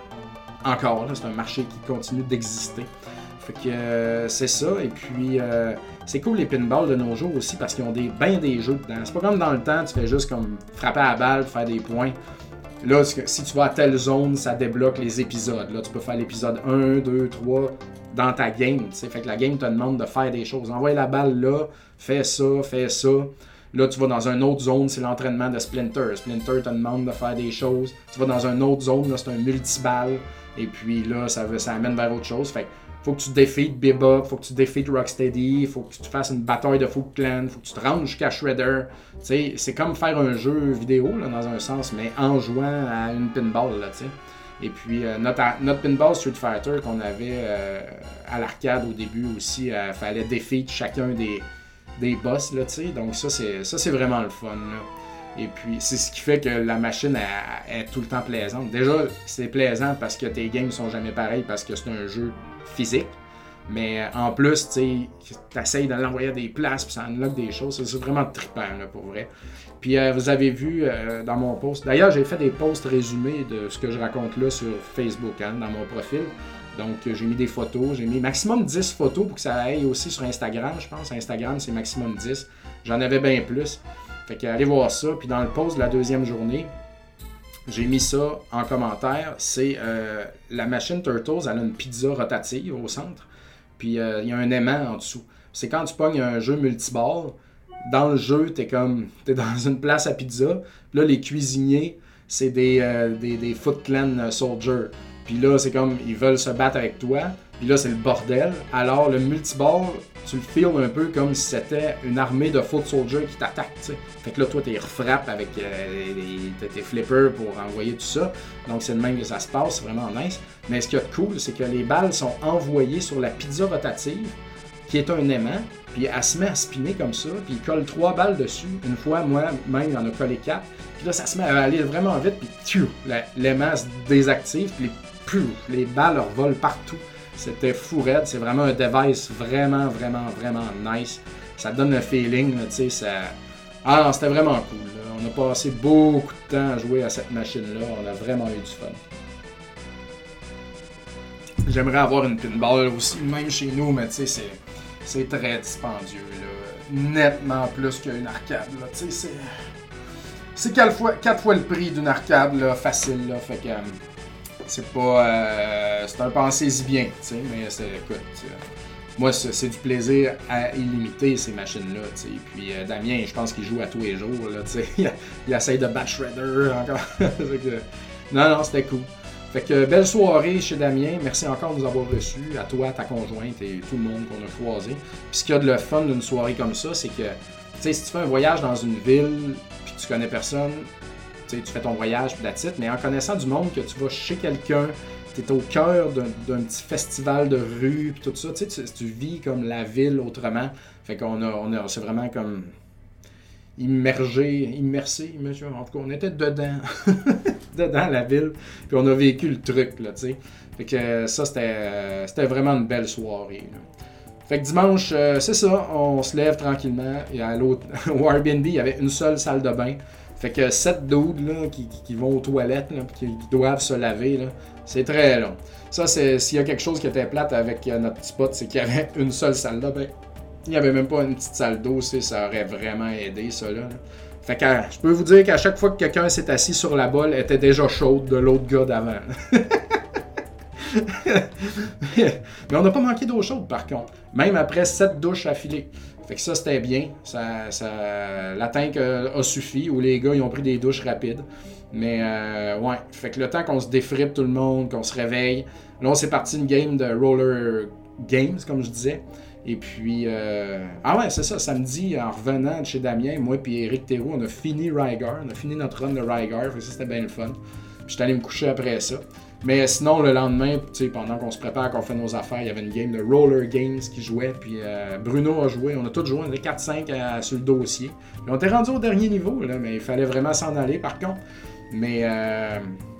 encore. Là, c'est un marché qui continue d'exister. Fait que euh, c'est ça, et puis euh, c'est cool les pinballs de nos jours aussi parce qu'ils ont des, ben des jeux dedans. C'est pas comme dans le temps, tu fais juste comme frapper à la balle, faire des points. Là, si tu vas à telle zone, ça débloque les épisodes. Là, tu peux faire l'épisode un, deux, trois dans ta game. T'sais. Fait que la game te demande de faire des choses. Envoie la balle là, fais ça, fais ça. Là, tu vas dans une autre zone, c'est l'entraînement de Splinter. Splinter te demande de faire des choses. Tu vas dans une autre zone, là, c'est un multiball. Et puis là, ça, ça amène vers autre chose. Fait que faut que tu défites Bebop, faut que tu défites Rocksteady, faut que tu fasses une bataille de Foot Clan, faut que tu te rendes jusqu'à Shredder. T'sais, c'est comme faire un jeu vidéo, là, dans un sens, mais en jouant à une pinball, là, t'sais. Et puis, euh, notre, notre pinball Street Fighter qu'on avait euh, à l'arcade au début aussi, il euh, fallait défier chacun des, des boss, là, t'sais. Donc ça c'est, ça, c'est vraiment le fun, là. Et puis, c'est ce qui fait que la machine elle, elle est tout le temps plaisante. Déjà, c'est plaisant parce que tes games sont jamais pareils parce que c'est un jeu physique. Mais en plus, tu essayes de l'envoyer à des places puis ça unlock des choses. C'est vraiment trippant, là, pour vrai. Puis, euh, vous avez vu euh, dans mon post... D'ailleurs, j'ai fait des posts résumés de ce que je raconte là sur Facebook, hein, dans mon profil. Donc, j'ai mis des photos. J'ai mis maximum dix photos pour que ça aille aussi sur Instagram, je pense. Instagram, c'est maximum dix. J'en avais bien plus. Fait que allez voir ça. Puis dans le post de la deuxième journée, j'ai mis ça en commentaire. C'est euh, la machine Turtles, elle a une pizza rotative au centre. Puis euh, il y a un aimant en dessous. C'est quand tu pognes un jeu multiball, dans le jeu, t'es comme t'es dans une place à pizza. Puis là, les cuisiniers, c'est des, euh, des, des Foot Clan Soldiers. Puis là, c'est comme ils veulent se battre avec toi. Puis là, c'est le bordel. Alors, le multiball, tu le feels un peu comme si c'était une armée de foot soldiers qui t'attaquent, tu sais. Fait que là, toi, t'es refrappes avec euh, les, tes flippers pour envoyer tout ça. Donc, c'est le même que ça se passe, c'est vraiment nice. Mais ce qui est cool, c'est que les balles sont envoyées sur la pizza rotative, qui est un aimant, puis elle se met à spinner comme ça, puis il colle trois balles dessus. Une fois, moi-même, j'en ai collé quatre. Puis là, ça se met à aller vraiment vite, puis tchou, l'aimant se désactive, puis les, pfiou, les balles revolent partout. C'était fou raide, c'est vraiment un device vraiment, vraiment, vraiment nice. Ça donne un feeling, tu sais, ça... Ah non, c'était vraiment cool, là. On a passé beaucoup de temps à jouer à cette machine-là, on a vraiment eu du fun. J'aimerais avoir une pinball aussi, même chez nous, mais tu sais, c'est, c'est très dispendieux, là. Nettement plus qu'une arcade, là, tu sais, c'est... C'est quatre fois, quatre fois le prix d'une arcade, là, facile, là, fait que... C'est pas... Euh, c'est un pensez-y bien, tu sais, mais c'est... Écoute, moi, c'est, c'est du plaisir à illimité, ces machines-là, tu sais. Puis euh, Damien, je pense qu'il joue à tous les jours, là, tu sais. il, il essaye de battre Shredder encore. que... Non, non, c'était cool. Fait que belle soirée chez Damien. Merci encore de nous avoir reçus, à toi, ta conjointe et tout le monde qu'on a croisé. Puis ce qu'il y a de le fun d'une soirée comme ça, c'est que, tu sais, si tu fais un voyage dans une ville, puis tu connais personne... Tu fais ton voyage, puis that's it, mais en connaissant du monde, que tu vas chez quelqu'un, tu es au cœur d'un, d'un petit festival de rue, puis tout ça, tu, tu, tu vis comme la ville autrement. Fait qu'on a, on a, c'est vraiment comme immergé, immersé, en tout cas, on était dedans, dedans la ville, puis on a vécu le truc, là, tu sais. Fait que ça, c'était, c'était vraiment une belle soirée, là. Fait que dimanche, euh, c'est ça, on se lève tranquillement. Et à l'autre, au Airbnb, il y avait une seule salle de bain. Fait que sept dudes là, qui, qui, qui vont aux toilettes, là, qui, qui doivent se laver, là, c'est très long. Ça, c'est s'il y a quelque chose qui était plate avec euh, notre spot, c'est qu'il y avait une seule salle de bain. Il n'y avait même pas une petite salle d'eau, ça aurait vraiment aidé, ça, là. Fait que je peux vous dire qu'à chaque fois que quelqu'un s'est assis sur la bolle, elle était déjà chaude de l'autre gars d'avant. Mais on n'a pas manqué d'eau chaude, par contre. Même après sept douches affilées. Fait que ça, c'était bien. Ça, ça, la tank a suffi, où les gars, ils ont pris des douches rapides. Mais, euh, ouais. Fait que le temps qu'on se défripe tout le monde, qu'on se réveille. Là, on s'est parti une game de roller games, comme je disais. Et puis, euh... ah ouais, c'est ça, samedi, en revenant de chez Damien, moi et Eric Thérault, on a fini Rygar, on a fini notre run de Rygar, fait que ça, c'était bien le fun. Puis j'étais allé me coucher après ça. Mais sinon, le lendemain, tu sais, pendant qu'on se prépare, qu'on fait nos affaires, il y avait une game de Roller Games qui jouait, puis euh, Bruno a joué, on a tous joué, on était quatre cinq à, sur le dossier. Puis on était rendu au dernier niveau, là, mais il fallait vraiment s'en aller, par contre. Mais, euh...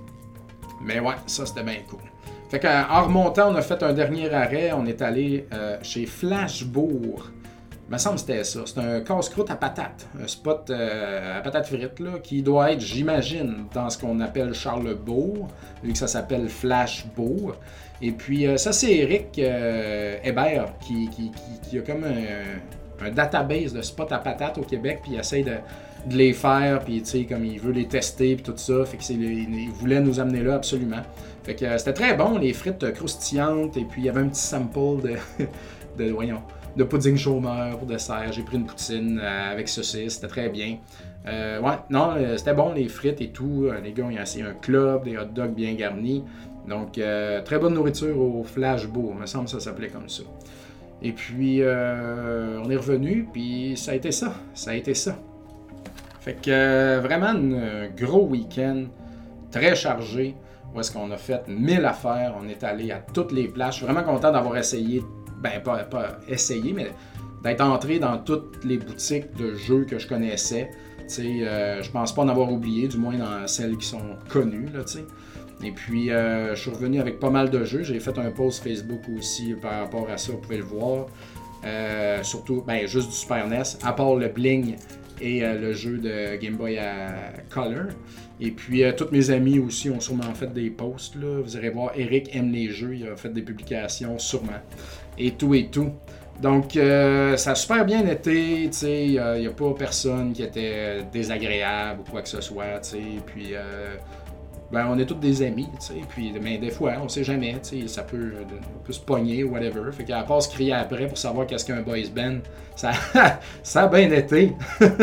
mais ouais, ça, c'était bien cool. Fait qu'en remontant, on a fait un dernier arrêt. On est allé euh, chez Flashbourg. Il me semble que c'était ça. C'est un casse-croûte à patates. Un spot euh, à patates frites là, qui doit être, j'imagine, dans ce qu'on appelle Charlesbourg, vu que ça s'appelle Flashbourg. Et puis, euh, ça, c'est Eric euh, Hébert qui, qui, qui, qui a comme un, un database de spots à patates au Québec, puis il essaye de, de les faire, puis tu sais, comme il veut les tester, puis tout ça. Fait que c'est, il voulait nous amener là absolument. Fait que euh, c'était très bon, les frites croustillantes, et puis il y avait un petit sample de, de voyons, de pudding chômeur pour dessert. J'ai pris une poutine euh, avec saucisse, c'était très bien. Euh, ouais, non, euh, c'était bon, les frites et tout. Euh, les gars, ils ont essayé un club, des hot dogs bien garnis. Donc, euh, très bonne nourriture au Flashbourg, il me semble que ça s'appelait comme ça. Et puis, euh, on est revenu, puis ça a été ça, ça a été ça. Fait que euh, vraiment un gros week-end, très chargé. Où est-ce qu'on a fait mille affaires, on est allé à toutes les places. Je suis vraiment content d'avoir essayé, ben pas, pas essayé, mais d'être entré dans toutes les boutiques de jeux que je connaissais. Tu sais, euh, je pense pas en avoir oublié, du moins dans celles qui sont connues, là, tu sais. Et puis, euh, je suis revenu avec pas mal de jeux. J'ai fait un post Facebook aussi par rapport à ça, vous pouvez le voir. Euh, surtout, ben juste du Super N E S, à part le Bling et euh, le jeu de Game Boy à Color. Et puis, euh, tous mes amis aussi ont sûrement fait des posts, là. Vous irez voir, Eric aime les jeux, il a fait des publications, sûrement. Et tout et tout. Donc, euh, ça a super bien été, tu sais, il n'y a pas personne qui était désagréable ou quoi que ce soit, tu sais. Puis, euh, ben, on est tous des amis, tu sais. Puis, mais des fois, on sait jamais, tu sais, ça peut, on peut se pogner ou whatever. Fait qu'à part se crier après pour savoir qu'est-ce qu'un boys band, ça, ça a bien été.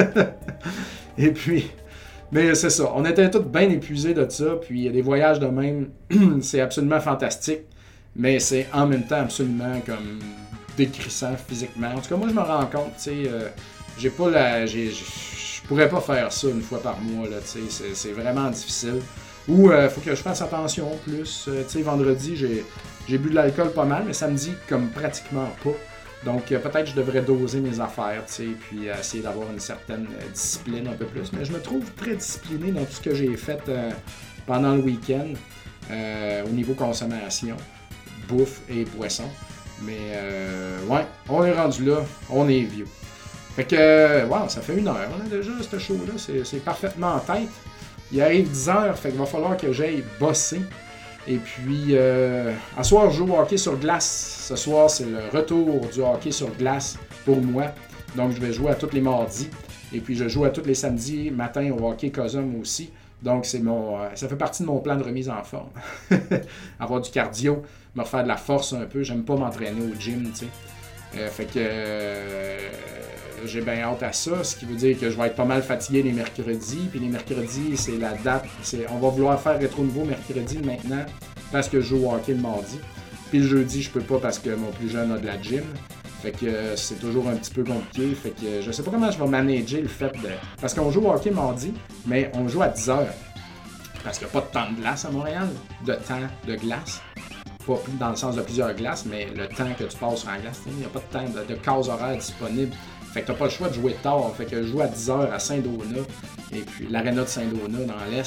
Et puis... Mais c'est ça, on était tous bien épuisés de ça, puis des voyages de même, c'est absolument fantastique, mais c'est en même temps absolument comme décrissant physiquement. En tout cas, moi je me rends compte, tu sais, euh, j'ai pas la... j'ai, je pourrais pas faire ça une fois par mois, là, tu sais, c'est, c'est vraiment difficile. Ou il euh, faut que je fasse attention plus, euh, tu sais, vendredi, j'ai, j'ai bu de l'alcool pas mal, mais samedi, comme pratiquement pas. Donc, euh, peut-être que je devrais doser mes affaires, tu sais, puis euh, essayer d'avoir une certaine euh, discipline un peu plus. Mais je me trouve très discipliné dans tout ce que j'ai fait euh, pendant le week-end, euh, au niveau consommation, bouffe et poisson. Mais, euh, ouais, on est rendu là, on est vieux. Fait que, euh, wow, ça fait une heure, on a déjà ce show-là, c'est, c'est parfaitement en tête. Il arrive dix heures, fait qu'il va falloir que j'aille bosser. Et puis, euh, à soir, je joue au hockey sur glace. Ce soir, c'est le retour du hockey sur glace pour moi. Donc, je vais jouer à tous les mardis. Et puis, je joue à tous les samedis matin au hockey Cosum aussi. Donc, c'est mon, ça fait partie de mon plan de remise en forme. Avoir du cardio, me refaire de la force un peu. J'aime pas m'entraîner au gym, tu sais. Euh, fait que euh, j'ai bien hâte à ça, ce qui veut dire que je vais être pas mal fatigué les mercredis. Puis les mercredis, c'est la date. C'est, on va vouloir faire rétro nouveau mercredi maintenant parce que je joue au hockey le mardi. Puis le jeudi, je peux pas parce que mon plus jeune a de la gym. Fait que euh, c'est toujours un petit peu compliqué. Fait que euh, je sais pas comment je vais manager le fait de... Parce qu'on joue au hockey mardi, mais on joue à dix heures. Parce qu'il n'y a pas de temps de glace à Montréal. De temps de glace. Pas dans le sens de plusieurs glaces, mais le temps que tu passes sur la glace, il n'y a pas de temps de, de case horaire disponible. Fait que t'as pas le choix de jouer tard. Fait que je joue à dix heures à Saint-Donat, et puis l'aréna de Saint-Donat dans l'Est.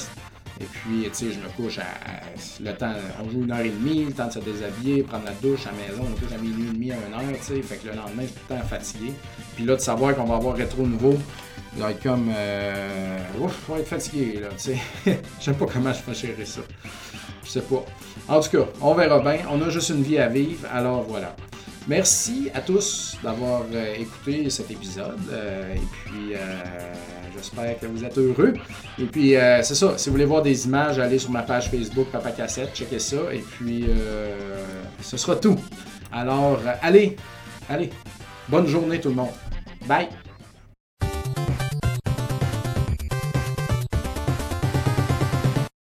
Et puis, tu sais, je me couche à, le temps, on joue une heure et demie, le temps de se déshabiller, prendre la douche à la maison, on couche à minuit et demi, à une heure, tu sais, fait que le lendemain, je suis tout le temps fatigué. Puis là, de savoir qu'on va avoir rétro nouveau, il va être comme, euh, ouf, je vais être fatigué, là, tu sais. Je sais pas comment je vais gérer ça. Je sais pas. En tout cas, on verra bien. On a juste une vie à vivre, alors voilà. Merci à tous d'avoir euh, écouté cet épisode. Euh, et puis, euh, j'espère que vous êtes heureux. Et puis, euh, c'est ça. Si vous voulez voir des images, allez sur ma page Facebook Papa Cassette, checkez ça. Et puis, euh, ce sera tout. Alors, euh, allez, allez. Bonne journée tout le monde. Bye!